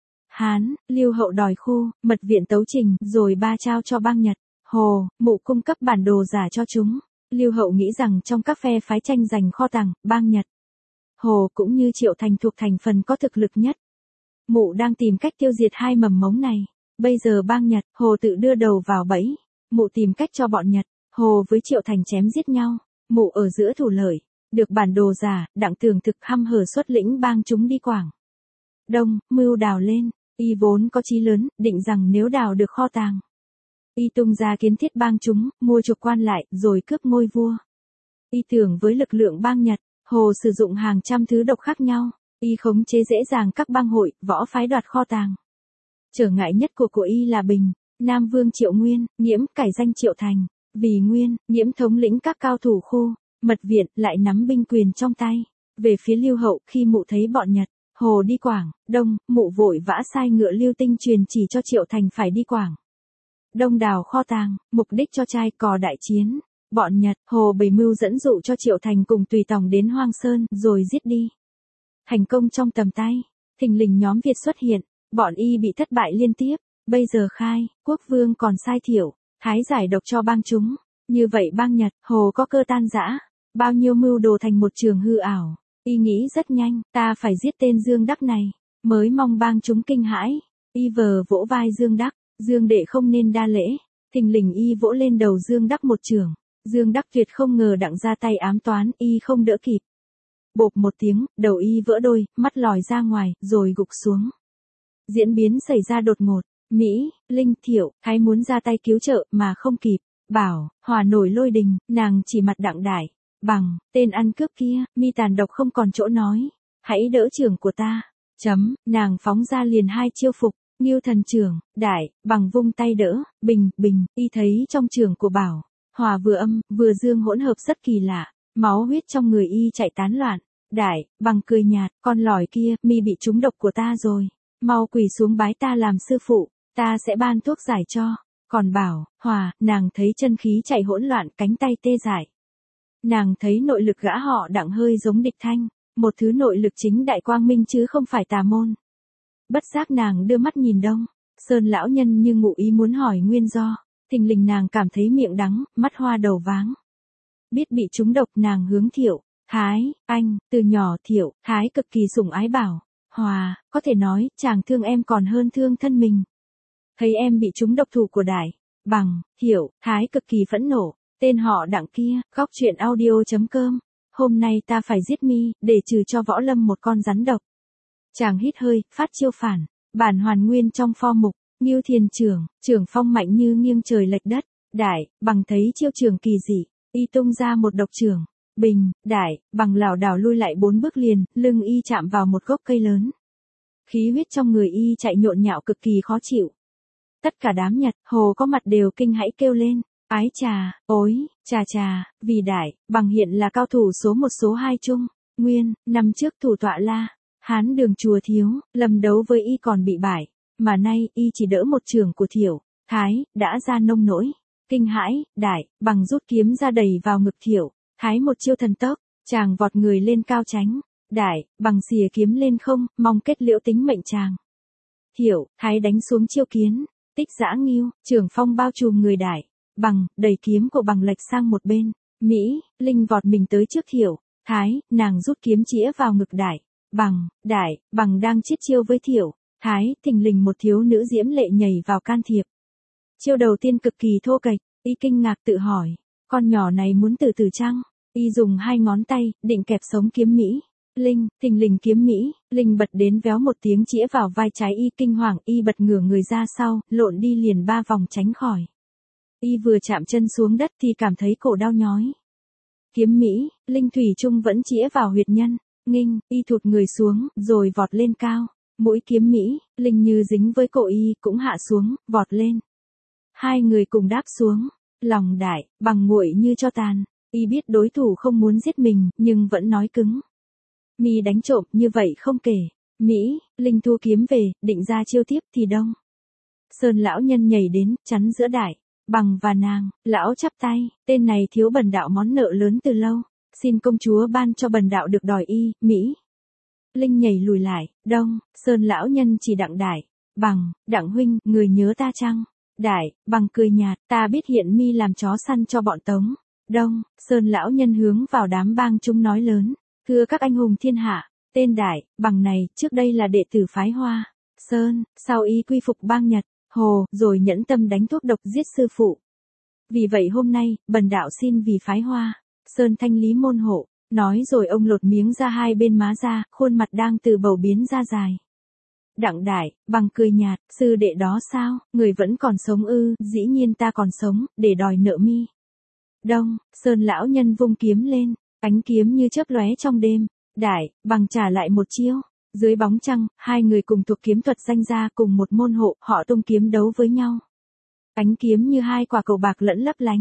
Hán. Lưu Hậu đòi khu, mật viện tấu trình, rồi ba trao cho bang Nhật. Hồ, mụ cung cấp bản đồ giả cho chúng. Lưu Hậu nghĩ rằng trong các phe phái tranh giành kho tàng, bang Nhật, Hồ cũng như Triệu Thành thuộc thành phần có thực lực nhất. Mụ đang tìm cách tiêu diệt hai mầm mống này. Bây giờ bang Nhật, Hồ tự đưa đầu vào bẫy. Mụ tìm cách cho bọn Nhật, Hồ với Triệu Thành chém giết nhau. Mụ ở giữa thủ lợi. Được bản đồ giả, Đặng Tường thực hăm hở xuất lĩnh bang chúng đi Quảng Đông, mưu đào lên. Y vốn có chí lớn, định rằng nếu đào được kho tàng, y tung ra kiến thiết bang chúng, mua chuộc quan lại, rồi cướp ngôi vua. Y tưởng với lực lượng bang Nhật, Hồ sử dụng hàng trăm thứ độc khác nhau, y khống chế dễ dàng các bang hội, võ phái đoạt kho tàng. Trở ngại nhất của của y là Bình, Nam Vương Triệu Nguyên, Nghiễm cải danh Triệu Thành. Vì Nguyên, Nhiễm thống lĩnh các cao thủ khu, mật viện, lại nắm binh quyền trong tay. Về phía Lưu Hậu, khi mụ thấy bọn Nhật, Hồ đi Quảng, Đông, mụ vội vã sai ngựa Lưu Tinh truyền chỉ cho Triệu Thành phải đi Quảng Đông đào kho tàng, mục đích cho trai cò đại chiến. Bọn Nhật, Hồ bày mưu dẫn dụ cho Triệu Thành cùng tùy tòng đến Hoang Sơn, rồi giết đi. Thành công trong tầm tay, thình lình nhóm Việt xuất hiện, bọn y bị thất bại liên tiếp. Bây giờ khai, quốc vương còn sai Thiệu, Thái giải độc cho bang chúng. Như vậy bang Nhật, Hồ có cơ tan rã, bao nhiêu mưu đồ thành một trường hư ảo. Y nghĩ rất nhanh, ta phải giết tên Dương Đắc này, mới mong bang chúng kinh hãi. Y vờ vỗ vai Dương Đắc, Dương đệ không nên đa lễ. Thình lình y vỗ lên đầu Dương Đắc một trường. Dương Đắc tuyệt không ngờ đặng ra tay ám toán, y không đỡ kịp. Bộp một tiếng, đầu y vỡ đôi, mắt lòi ra ngoài, rồi gục xuống. Diễn biến xảy ra đột ngột. Mỹ, Linh, Thiệu, Thái muốn ra tay cứu trợ, mà không kịp. Bảo, hòa nổi lôi đình, nàng chỉ mặt đặng đại. Bằng, tên ăn cướp kia, mi tàn độc không còn chỗ nói. Hãy đỡ trưởng của ta. Chấm, nàng phóng ra liền hai chiêu phục. Ngưu thần trưởng, đại, bằng vung tay đỡ, bình, bình, y thấy trong trường của Bảo. Hòa vừa âm, vừa dương hỗn hợp rất kỳ lạ. Máu huyết trong người y chạy tán loạn. Đại, bằng cười nhạt, con lòi kia, mi bị trúng độc của ta rồi. Mau quỳ xuống bái ta làm sư phụ. Ta sẽ ban thuốc giải cho. Còn Bảo, Hòa, nàng thấy chân khí chạy hỗn loạn, cánh tay tê dại. Nàng thấy nội lực gã họ đặng hơi giống địch thanh, một thứ nội lực chính đại quang minh chứ không phải tà môn. Bất giác nàng đưa mắt nhìn Đông, Sơn lão nhân như ngụ ý muốn hỏi nguyên do, thình lình nàng cảm thấy miệng đắng, mắt hoa đầu váng. Biết bị trúng độc nàng hướng Thiệu, Thái, anh, từ nhỏ Thiệu, Thái cực kỳ sủng ái Bảo, Hòa, có thể nói, chàng thương em còn hơn thương thân mình. Thấy em bị trúng độc thủ của Đại, Bằng, Thiệu, Thái cực kỳ phẫn nộ, tên họ đặng kia, góc truyện audio chấm com. Hôm nay ta phải giết mi, để trừ cho Võ Lâm một con rắn độc. Chàng hít hơi, phát chiêu phản, bản hoàn nguyên trong pho mục, Ngưu Thiền trưởng, trưởng phong mạnh như nghiêng trời lệch đất. Đại, Bằng thấy chiêu trường kỳ dị, y tung ra một độc trưởng. Bình, Đại, Bằng lảo đảo lui lại bốn bước liền, lưng y chạm vào một gốc cây lớn. Khí huyết trong người y chạy nhộn nhạo cực kỳ khó chịu. Tất cả đám Nhật, Hồ có mặt đều kinh hãi kêu lên. Ái trà, ối, trà trà, vì Đại, Bằng hiện là cao thủ số một số hai chung. Nguyên, năm trước thủ tọa La, Hán đường chùa Thiếu, lâm đấu với y còn bị bại. Mà nay, y chỉ đỡ một trường của Thiệu, Thái, đã ra nông nỗi. Kinh hãi, Đại, Bằng rút kiếm ra đẩy vào ngực Thiệu, Thái một chiêu thần tốc, chàng vọt người lên cao tránh. Đại, Bằng xìa kiếm lên không, mong kết liễu tính mệnh chàng. Thiệu, Thái đánh xuống chiêu kiến, tích giã nghiêu, trường phong bao trùm người Đại. Bằng, đẩy kiếm của Bằng lệch sang một bên. Mỹ, Linh vọt mình tới trước Thiệu, Thái, nàng rút kiếm chĩa vào ngực Đại. Bằng, Đại, Bằng đang chiết chiêu với Thiệu, Thái, thình lình một thiếu nữ diễm lệ nhảy vào can thiệp. Chiêu đầu tiên cực kỳ thô kệch, y kinh ngạc tự hỏi, con nhỏ này muốn tự tử chăng? Y dùng hai ngón tay, định kẹp sống kiếm Mỹ. Linh, thình lình kiếm Mỹ, Linh bật đến véo một tiếng chĩa vào vai trái y kinh hoàng, y bật ngửa người ra sau, lộn đi liền ba vòng tránh khỏi. Y vừa chạm chân xuống đất thì cảm thấy cổ đau nhói. Kiếm Mỹ, Linh thủy chung vẫn chĩa vào huyệt nhân, nghinh, y thụt người xuống, rồi vọt lên cao. Mũi kiếm Mỹ, Linh như dính với cổ y, cũng hạ xuống, vọt lên. Hai người cùng đáp xuống, lòng Đại, Bằng nguội như cho tàn. Y biết đối thủ không muốn giết mình, nhưng vẫn nói cứng. Mi đánh trộm, như vậy không kể. Mỹ, Linh thu kiếm về, định ra chiêu tiếp thì Đông Sơn lão nhân nhảy đến, chắn giữa Đại, Bằng và nàng. Lão chắp tay, tên này thiếu bần đạo món nợ lớn từ lâu. Xin công chúa ban cho bần đạo được đòi y. Mỹ, Linh nhảy lùi lại. Đông Sơn lão nhân chỉ đặng Đại, Bằng, đặng huynh, người nhớ ta chăng? Đại, Bằng cười nhạt, ta biết hiện mi làm chó săn cho bọn Tống. Đông Sơn lão nhân hướng vào đám bang chúng nói lớn, thưa các anh hùng thiên hạ, tên Đại, Bằng này, trước đây là đệ tử phái Hoa Sơn, sau y quy phục bang Nhật, Hồ, rồi nhẫn tâm đánh thuốc độc giết sư phụ. Vì vậy hôm nay, bần đạo xin vì phái Hoa Sơn thanh lý môn hộ. Nói rồi ông lột miếng ra hai bên má ra, khuôn mặt đang từ bầu biến ra dài. Đặng Đại, Bằng cười nhạt, sư đệ đó sao, người vẫn còn sống ư? Dĩ nhiên ta còn sống, để đòi nợ mi. Đông Sơn lão nhân vung kiếm lên, ánh kiếm như chớp lóe trong đêm. Đại, Bằng trả lại một chiêu. Dưới bóng trăng, hai người cùng thuộc kiếm thuật danh ra cùng một môn hộ, họ tung kiếm đấu với nhau. Ánh kiếm như hai quả cầu bạc lẫn lấp lánh,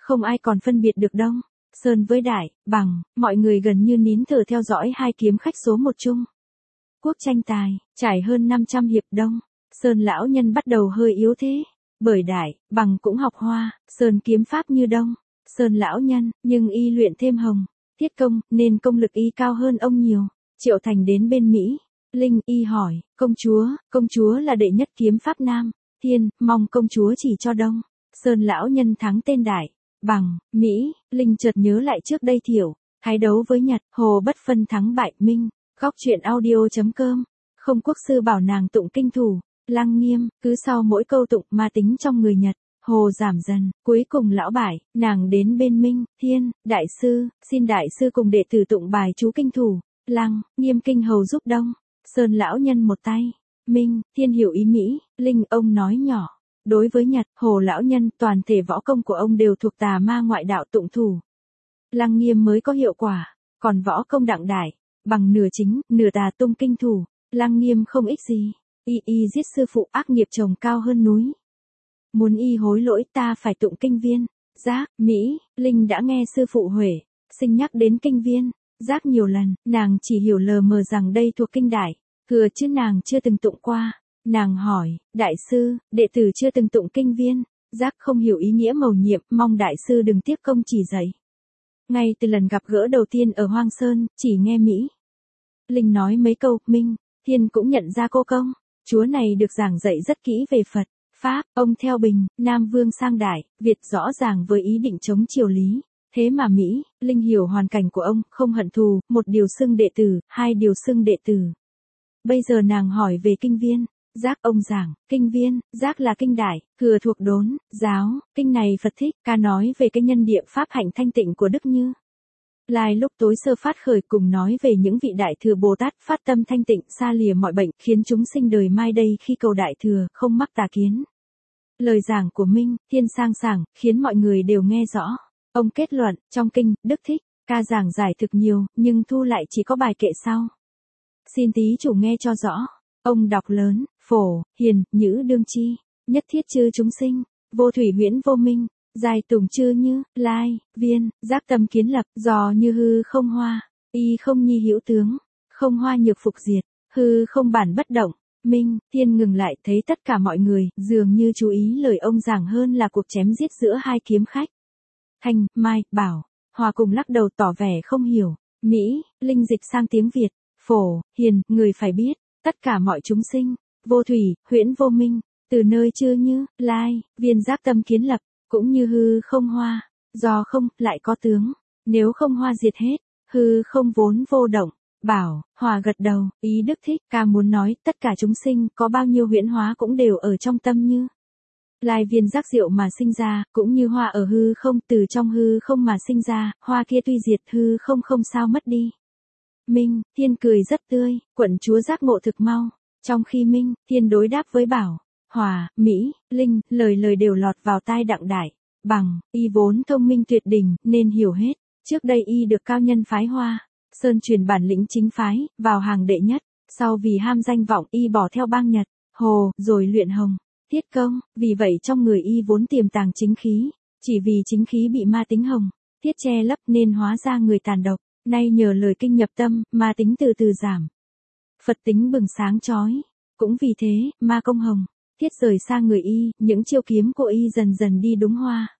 Không ai còn phân biệt được Đông, Sơn với Đại, Bằng, mọi người gần như nín thở theo dõi hai kiếm khách số một chung. Quốc tranh tài, trải hơn năm trăm hiệp Đông, Sơn lão nhân bắt đầu hơi yếu thế. Bởi Đại, Bằng cũng học Hoa, Sơn kiếm pháp như Đông, Sơn lão nhân, nhưng y luyện thêm Hồng, Thiết công, nên công lực y cao hơn ông nhiều. Triệu Thành đến bên Mỹ. Linh y hỏi, công chúa, công chúa là đệ nhất kiếm pháp Nam, Thiên, mong công chúa chỉ cho Đông, Sơn lão nhân thắng tên Đại, Bằng, Mỹ. Linh chợt nhớ lại trước đây Thiểu Thái đấu với Nhật, Hồ bất phân thắng bại. Minh, góc truyện audio.com. Không quốc sư bảo nàng tụng kinh thủ, Lăng Nghiêm, cứ sau mỗi câu tụng ma tính trong người Nhật, Hồ giảm dần, cuối cùng lão bại, nàng đến bên Minh, Thiên, đại sư, xin đại sư cùng đệ tử tụng bài chú kinh thủ, Lăng, Nghiêm kinh hầu giúp Đông, Sơn lão nhân một tay. Minh, Thiên hiểu ý Mỹ. Linh ông nói nhỏ, đối với Nhật, Hồ lão nhân, toàn thể võ công của ông đều thuộc tà ma ngoại đạo tụng thủ. Lăng Nghiêm mới có hiệu quả, còn võ công Đặng Đại, Bằng nửa chính, nửa tà tung kinh thủ, Lăng Nghiêm không ích gì. Y y giết sư phụ, ác nghiệp chồng cao hơn núi. Muốn y hối lỗi ta phải tụng kinh viên. Giác, Mỹ. Linh đã nghe sư phụ Huệ Sinh nhắc đến kinh viên. Giác nhiều lần, nàng chỉ hiểu lờ mờ rằng đây thuộc kinh Đại, Thừa chứ nàng chưa từng tụng qua. Nàng hỏi, đại sư, đệ tử chưa từng tụng kinh viên. Giác không hiểu ý nghĩa mầu nhiệm, mong đại sư đừng tiếp công chỉ dạy. Ngay từ lần gặp gỡ đầu tiên ở Hoang Sơn, chỉ nghe Mỹ Linh nói mấy câu, Minh, Thiên cũng nhận ra cô công chúa này được giảng dạy rất kỹ về Phật, Pháp. Ông theo Bình, Nam Vương sang Đại, Việt rõ ràng với ý định chống triều Lý. Thế mà Mỹ, Linh hiểu hoàn cảnh của ông, không hận thù, một điều xưng đệ tử, hai điều xưng đệ tử. Bây giờ nàng hỏi về kinh viên. Giác ông giảng, kinh viên, Giác là kinh Đại, Thừa thuộc Đốn, giáo, kinh này Phật thích, ca nói về cái nhân địa pháp hạnh thanh tịnh của Đức Như Lai lúc tối sơ phát khởi, cùng nói về những vị Đại Thừa Bồ Tát phát tâm thanh tịnh, xa lìa mọi bệnh, khiến chúng sinh đời mai đây khi cầu Đại Thừa, không mắc tà kiến. Lời giảng của Minh, Thiên sang sảng, khiến mọi người đều nghe rõ. Ông kết luận, trong kinh, Đức Thích, ca giảng giải thực nhiều, nhưng thu lại chỉ có bài kệ sau. Xin tí chủ nghe cho rõ. Ông đọc lớn, Phổ, Hiền, Nhữ đương chi, nhất thiết chư chúng sinh, vô thủy huyễn vô minh, dài tùng chư Như Lai, Viên, Giác tâm kiến lập, dò như hư không hoa, y không nhi hữu tướng, không hoa nhược phục diệt, hư không bản bất động. Minh, Thiên ngừng lại, thấy tất cả mọi người dường như chú ý lời ông giảng hơn là cuộc chém giết giữa hai kiếm khách. Thanh, Mai, Bảo, Hòa cùng lắc đầu tỏ vẻ không hiểu. Mỹ, Linh dịch sang tiếng Việt. Phổ, Hiền, người phải biết, tất cả mọi chúng sinh, vô thủy, huyễn vô minh, từ nơi chư Như Lai, Viên Giác tâm kiến lập, cũng như hư không hoa, do không, lại có tướng, nếu không hoa diệt hết, hư không vốn vô động. Bảo, Hòa gật đầu, ý Đức Thích, ca muốn nói, tất cả chúng sinh, có bao nhiêu huyễn hóa cũng đều ở trong tâm Như Lai Viên Giác diệu mà sinh ra, cũng như hoa ở hư không, từ trong hư không mà sinh ra, hoa kia tuy diệt hư không không sao mất đi. Minh, Thiên cười rất tươi, quận chúa giác ngộ thực mau. Trong khi Minh, Thiên đối đáp với Bảo, Hòa, Mỹ, Linh, lời lời đều lọt vào tai Đặng Đại, Bằng, y vốn thông minh tuyệt đỉnh, nên hiểu hết. Trước đây y được cao nhân phái Hoa Sơn truyền bản lĩnh chính phái, vào hàng đệ nhất. Sau vì ham danh vọng y bỏ theo bang Nhật, Hồ, rồi luyện Hồng, Thiết công, vì vậy trong người y vốn tiềm tàng chính khí. Chỉ vì chính khí bị ma tính Hồng, Thiết che lấp nên hóa ra người tàn độc. Nay nhờ lời kinh nhập tâm, ma tính từ từ giảm. Phật tính bừng sáng chói. Cũng vì thế, ma công Hồng, Thiết rời xa người y, những chiêu kiếm của y dần dần đi đúng Hoa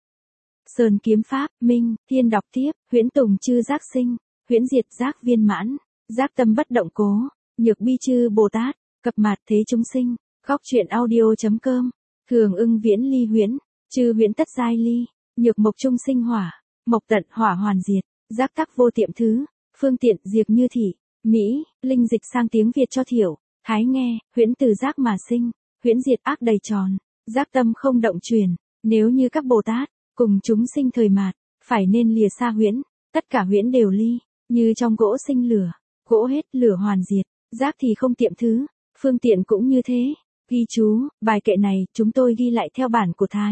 Sơn kiếm pháp. Minh, Thiên đọc tiếp, huyễn tùng chư giác sinh, huyễn diệt giác viên mãn, giác tâm bất động cố, nhược bi chư Bồ Tát, cập mạt thế chúng sinh. Góc truyện audio.com. Thường ưng viễn ly huyễn, chư huyễn tất giai ly, nhược mộc trung sinh hỏa, mộc tận hỏa hoàn diệt, giác tắc vô tiệm thứ, phương tiện diệt như thị. Mỹ, Linh dịch sang tiếng Việt cho Thiểu Thái nghe, huyễn từ giác mà sinh, huyễn diệt ác đầy tròn, giác tâm không động truyền. Nếu như các Bồ Tát cùng chúng sinh thời mạt, phải nên lìa xa huyễn, tất cả huyễn đều ly, như trong gỗ sinh lửa, gỗ hết lửa hoàn diệt, giác thì không tiệm thứ, phương tiện cũng như thế. Ghi chú, bài kệ này chúng tôi ghi lại theo bản của Thái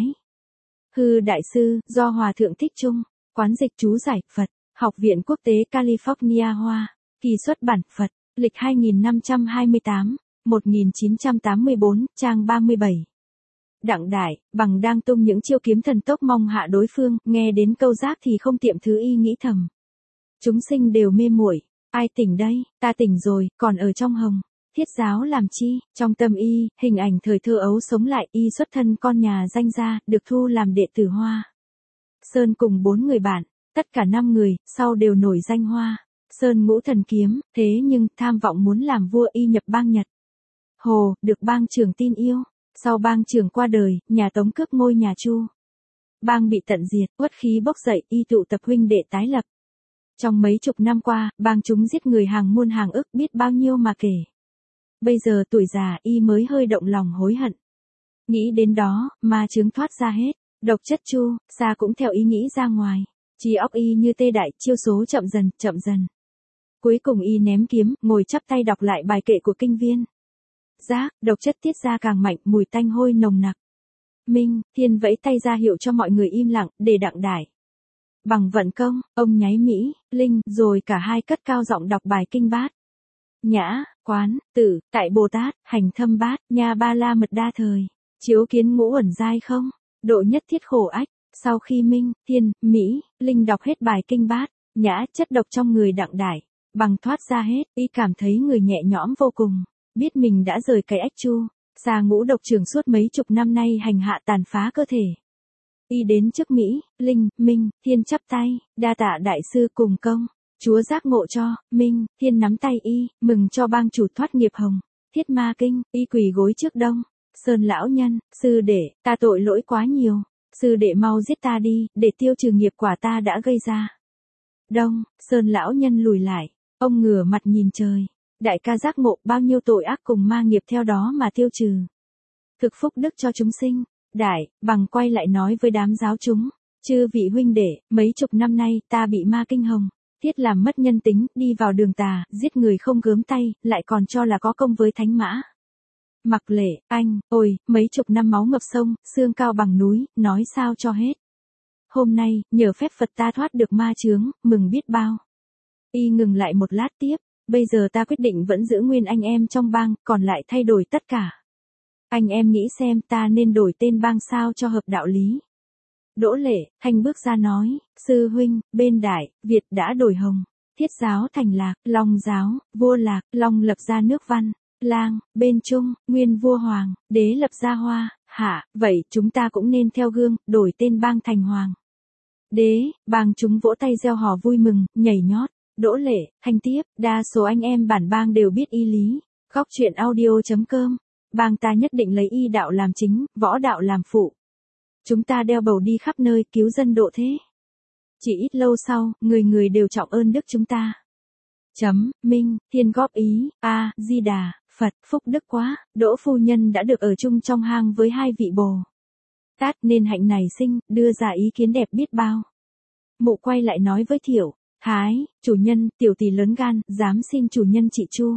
Hư Đại Sư, do Hòa Thượng Thích Trung, quán dịch chú giải Phật, Học viện Quốc tế California Hoa, kỳ xuất bản Phật, lịch hai nghìn năm trăm hai mươi tám, một nghìn chín trăm tám mươi bốn, trang ba mươi bảy. Đặng đại, bằng đang tung những chiêu kiếm thần tốc mong hạ đối phương, nghe đến câu giác thì không tiệm thứ y nghĩ thầm. Chúng sinh đều mê muội, ai tỉnh đây, ta tỉnh rồi, còn ở trong hồng. Thiết giáo làm chi, trong tâm y, hình ảnh thời thơ ấu sống lại, y xuất thân con nhà danh gia, được thu làm đệ tử Hoa Sơn cùng bốn người bạn, tất cả năm người, sau đều nổi danh Hoa Sơn ngũ thần kiếm, thế nhưng tham vọng muốn làm vua y nhập bang Nhật. Hồ, được bang trưởng tin yêu, sau bang trưởng qua đời, nhà Tống cướp ngôi nhà Chu. Bang bị tận diệt, uất khí bốc dậy, y tụ tập huynh đệ tái lập. Trong mấy chục năm qua, bang chúng giết người hàng muôn hàng ức biết bao nhiêu mà kể. Bây giờ tuổi già y mới hơi động lòng hối hận. Nghĩ đến đó, ma chướng thoát ra hết, độc chất Chu, xa cũng theo ý nghĩ ra ngoài. Trí óc y như tê đại, chiêu số chậm dần, chậm dần. Cuối cùng y ném kiếm, ngồi chắp tay đọc lại bài kệ của kinh viên. Giác, độc chất tiết ra càng mạnh, mùi tanh hôi nồng nặc. Minh, Thiên vẫy tay ra hiệu cho mọi người im lặng, để Đặng đại. Bằng vận công, ông nháy Mỹ, Linh, rồi cả hai cất cao giọng đọc bài kinh bát. Nhã, Quán, Tử, Tại Bồ Tát, Hành Thâm Bát, Nha Ba La Mật Đa Thời. Chiếu kiến ngũ uẩn giai không? Độ nhất thiết khổ ách. Sau khi Minh, Thiên, Mỹ, Linh đọc hết bài kinh bát, nhã chất độc trong người Đặng đại, bằng thoát ra hết, y cảm thấy người nhẹ nhõm vô cùng, biết mình đã rời cái ách Chu, xa ngũ độc trường suốt mấy chục năm nay hành hạ tàn phá cơ thể. Y đến trước Mỹ, Linh, Minh, Thiên chắp tay, đa tạ đại sư cùng công. Chúa giác ngộ cho, Minh, Thiên nắm tay y, mừng cho bang chủ thoát nghiệp hồng. Thiết ma kinh, y quỳ gối trước Đông Sơn lão nhân, sư đệ, ta tội lỗi quá nhiều. Sư đệ mau giết ta đi, để tiêu trừ nghiệp quả ta đã gây ra. Đông Sơn lão nhân lùi lại, ông ngửa mặt nhìn trời. Đại ca giác ngộ bao nhiêu tội ác cùng ma nghiệp theo đó mà tiêu trừ. Thực phúc đức cho chúng sinh. Đại, bằng quay lại nói với đám giáo chúng. Chư vị huynh đệ, mấy chục năm nay ta bị ma kinh hồng. Thiết làm mất nhân tính, đi vào đường tà, giết người không gớm tay, lại còn cho là có công với thánh mã. Mặc Lệ, anh, ôi, mấy chục năm máu ngập sông, xương cao bằng núi, nói sao cho hết. Hôm nay, nhờ phép Phật ta thoát được ma chướng, mừng biết bao. Y ngừng lại một lát tiếp, bây giờ ta quyết định vẫn giữ nguyên anh em trong bang, còn lại thay đổi tất cả. Anh em nghĩ xem ta nên đổi tên bang sao cho hợp đạo lý. Đỗ Lệ, Thanh bước ra nói, sư huynh, bên Đại, Việt đã đổi hồng, Thiết giáo thành Lạc, Long giáo, vua Lạc, Long lập ra nước Văn, Lang, bên Trung, nguyên vua Hoàng, Đế lập ra Hoa, Hạ, vậy chúng ta cũng nên theo gương, đổi tên bang thành Hoàng. Đế, bang chúng vỗ tay reo hò vui mừng, nhảy nhót. Đỗ Lệ, Thanh tiếp, đa số anh em bản bang đều biết y lý. Góc truyện audio chấm com. Bang ta nhất định lấy y đạo làm chính, võ đạo làm phụ. Chúng ta đeo bầu đi khắp nơi cứu dân độ thế. Chỉ ít lâu sau, người người đều trọng ơn đức chúng ta. Chấm, Minh, Thiên góp ý, A, Di Đà, Phật, phúc đức quá, Đỗ phu nhân đã được ở chung trong hang với hai vị Bồ Tát nên hạnh này sinh, đưa ra ý kiến đẹp biết bao. Mụ quay lại nói với Thiệu, Thái, chủ nhân, tiểu tỷ lớn gan, dám xin chủ nhân trị Chu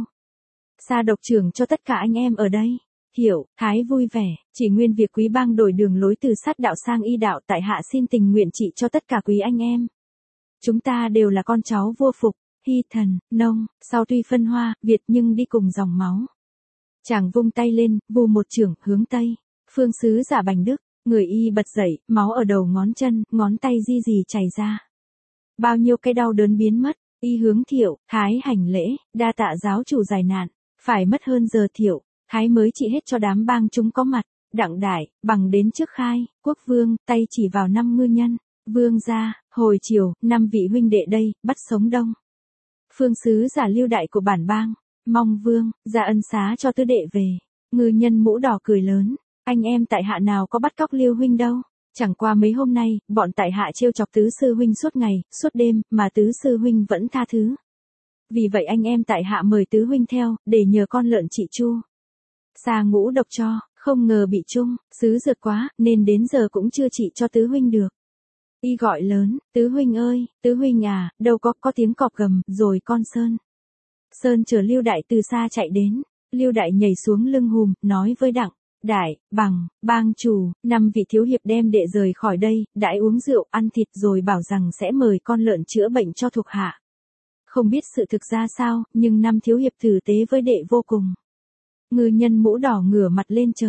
Sa độc trưởng cho tất cả anh em ở đây. Thiệu, Thái vui vẻ, chỉ nguyên việc quý bang đổi đường lối từ sát đạo sang y đạo tại hạ xin tình nguyện trị cho tất cả quý anh em. Chúng ta đều là con cháu vua Phục, Hy Thần, Nông, sau tuy phân hoa, Việt nhưng đi cùng dòng máu. Chàng vung tay lên, vù một chưởng, hướng Tây, phương sứ giả Bành Đức, người y bật dậy, máu ở đầu ngón chân, ngón tay di gì chảy ra. Bao nhiêu cái đau đớn biến mất, y hướng Thiệu, Thái hành lễ, đa tạ giáo chủ giải nạn, phải mất hơn giờ Thiệu, Thái mới trị hết cho đám bang chúng có mặt. Đặng đại, bằng đến trước khai, quốc vương, tay chỉ vào năm ngư nhân, vương gia, hồi chiều, năm vị huynh đệ đây, bắt sống Đông Phương sứ giả Lưu Đại của bản bang, mong vương, ra ân xá cho tứ đệ về. Ngư nhân mũ đỏ cười lớn, anh em tại hạ nào có bắt cóc Lưu huynh đâu, chẳng qua mấy hôm nay, bọn tại hạ trêu chọc tứ sư huynh suốt ngày, suốt đêm, mà tứ sư huynh vẫn tha thứ. Vì vậy anh em tại hạ mời tứ huynh theo, để nhờ con lợn trị Chu Sa ngũ độc cho, không ngờ bị chung, sứ rượt quá, nên đến giờ cũng chưa trị cho tứ huynh được. Y gọi lớn, tứ huynh ơi, tứ huynh à, đâu có, có tiếng cọp gầm, rồi con Sơn. Sơn chờ Lưu Đại từ xa chạy đến, Lưu Đại nhảy xuống lưng hùm, nói với Đặng Đại, Bằng, bang chủ, năm vị thiếu hiệp đem đệ rời khỏi đây, đãi uống rượu, ăn thịt rồi bảo rằng sẽ mời con lợn chữa bệnh cho thuộc hạ. Không biết sự thực ra sao, nhưng năm thiếu hiệp tử tế với đệ vô cùng. Ngư nhân mũ đỏ ngửa mặt lên trời,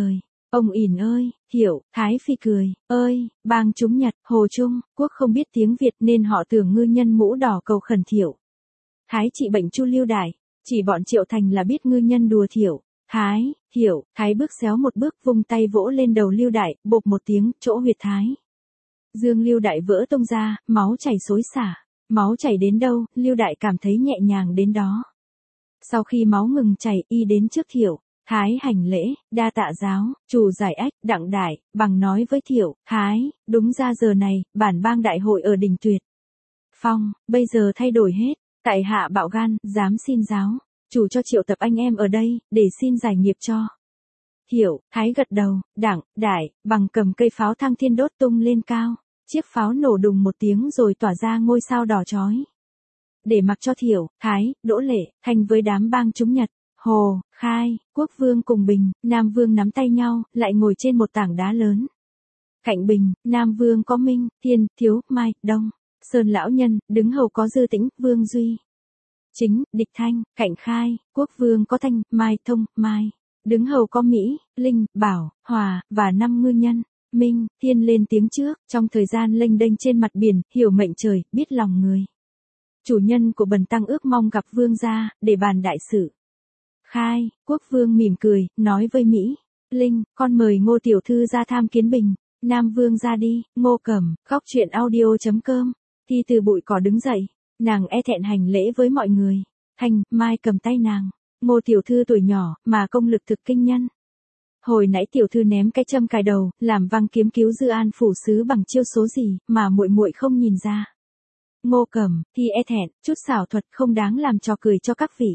Ông ỉn ơi, hiểu, Thái Phi cười, ơi, bang chúng Nhật, Hồ Trung, Quốc không biết tiếng Việt nên họ tưởng ngư nhân mũ đỏ cầu khẩn Thiệu. Thái trị bệnh Chu Lưu Đại, chỉ bọn Triệu Thành là biết ngư nhân đùa Thiệu. Thái, hiểu, Thái bước xéo một bước vung tay vỗ lên đầu Lưu Đại, bộp một tiếng, chỗ huyệt Thái. Dương Lưu Đại vỡ tung ra, máu chảy xối xả. Máu chảy đến đâu, Lưu Đại cảm thấy nhẹ nhàng đến đó. Sau khi máu ngừng chảy, y đến trước Thiệu. Thái hành lễ, đa tạ giáo, chủ giải ách, Đặng Đại, bằng nói với Thiệu, Thái, đúng ra giờ này, bản bang đại hội ở đỉnh Tuyệt Phong, bây giờ thay đổi hết, tại hạ bạo gan, dám xin giáo, chủ cho triệu tập anh em ở đây, để xin giải nghiệp cho. Thiệu, Thái gật đầu, Đặng, Đại, bằng cầm cây pháo thăng thiên đốt tung lên cao, chiếc pháo nổ đùng một tiếng rồi tỏa ra ngôi sao đỏ chói. Để mặc cho Thiệu, Thái, Đỗ Lệ, Thanh với đám bang chúng Nhật, Hồ, Khai, Quốc Vương cùng Bình, Nam Vương nắm tay nhau, lại ngồi trên một tảng đá lớn. Cạnh Bình, Nam Vương có Minh, Thiên, Thiếu, Mai, Đông, Sơn lão nhân, đứng hầu có Dư Tĩnh, Vương Duy, Chính, Địch Thanh, cạnh Khai, Quốc Vương có Thanh, Mai, Thông, Mai, đứng hầu có Mỹ, Linh, Bảo, Hòa, và năm ngư nhân. Minh, Thiên lên tiếng trước, trong thời gian lênh đênh trên mặt biển, hiểu mệnh trời, biết lòng người. Chủ nhân của bần tăng ước mong gặp vương gia, để bàn đại sự. Khai, Quốc Vương mỉm cười, nói với Mỹ, Linh, con mời Ngô tiểu thư ra tham kiến Bình. Nam Vương ra đi, Ngô Cẩm, khóc chuyện audio chấm com. Thi từ bụi cỏ đứng dậy, nàng e thẹn hành lễ với mọi người. Thanh, Mai cầm tay nàng, Ngô tiểu thư tuổi nhỏ, mà công lực thực kinh nhân. Hồi nãy tiểu thư ném cái châm cài đầu, làm văng kiếm cứu Dư An phủ sứ bằng chiêu số gì, mà muội muội không nhìn ra. Ngô Cẩm, Thi e thẹn, chút xảo thuật không đáng làm trò cười cho các vị.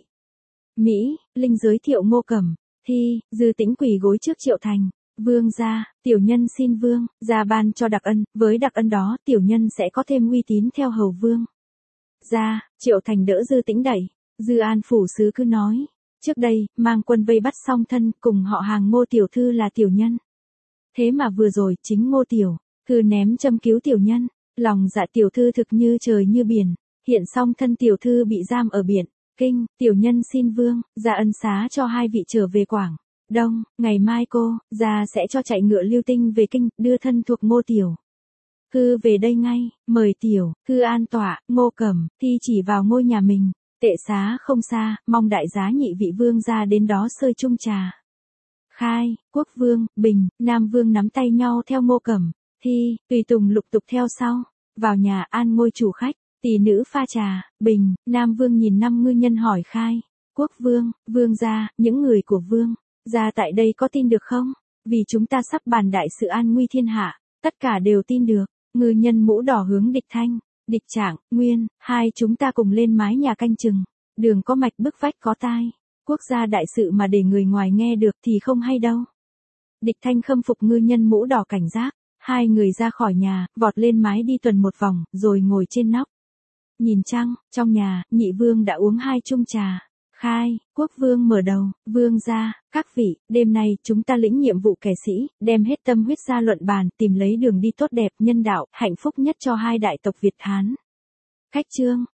Mỹ, Linh giới thiệu Ngô Cẩm, Thi, Dư Tĩnh quỳ gối trước Triệu Thành. Vương gia, tiểu nhân xin vương gia ban cho đặc ân, với đặc ân đó tiểu nhân sẽ có thêm uy tín theo hầu vương gia. Triệu Thành đỡ Dư Tĩnh đẩy. Dư An phủ sứ cứ nói, trước đây mang quân vây bắt song thân cùng họ hàng Ngô tiểu thư là tiểu nhân. Thế mà vừa rồi chính Ngô tiểu thư ném châm cứu tiểu nhân, lòng dạ tiểu thư thực như trời như biển, hiện song thân tiểu thư bị giam ở biển Kinh, tiểu nhân xin vương gia ân xá cho hai vị trở về Quảng Đông, ngày mai cô gia sẽ cho chạy ngựa lưu tinh về Kinh, đưa thân thuộc Ngô tiểu thư về đây ngay, mời tiểu thư an tọa. Ngô Cẩm, Thi chỉ vào ngôi nhà mình, tệ xá không xa, mong đại giá nhị vị vương gia đến đó sơi chung trà. Khai, Quốc Vương, Bình, Nam Vương nắm tay nhau theo Ngô Cẩm, Thi, tùy tùng lục tục theo sau, vào nhà an ngôi chủ khách, tỷ nữ pha trà. Bình, Nam Vương nhìn năm ngư nhân hỏi Khai, Quốc Vương, vương gia, những người của vương gia tại đây có tin được không? Vì chúng ta sắp bàn đại sự an nguy thiên hạ, tất cả đều tin được. Ngư nhân mũ đỏ hướng Địch Thanh, Địch Trạng, Nguyên, hai chúng ta cùng lên mái nhà canh chừng, đường có mạch bức vách có tai, quốc gia đại sự mà để người ngoài nghe được thì không hay đâu. Địch Thanh khâm phục ngư nhân mũ đỏ cảnh giác, hai người ra khỏi nhà, vọt lên mái đi tuần một vòng, rồi ngồi trên nóc. Nhìn trăng, trong nhà, nhị vương đã uống hai chung trà. Khai, Quốc Vương mở đầu, vương gia, các vị, đêm nay chúng ta lĩnh nhiệm vụ kẻ sĩ, đem hết tâm huyết ra luận bàn, tìm lấy đường đi tốt đẹp, nhân đạo, hạnh phúc nhất cho hai đại tộc Việt Hán. Khách chương.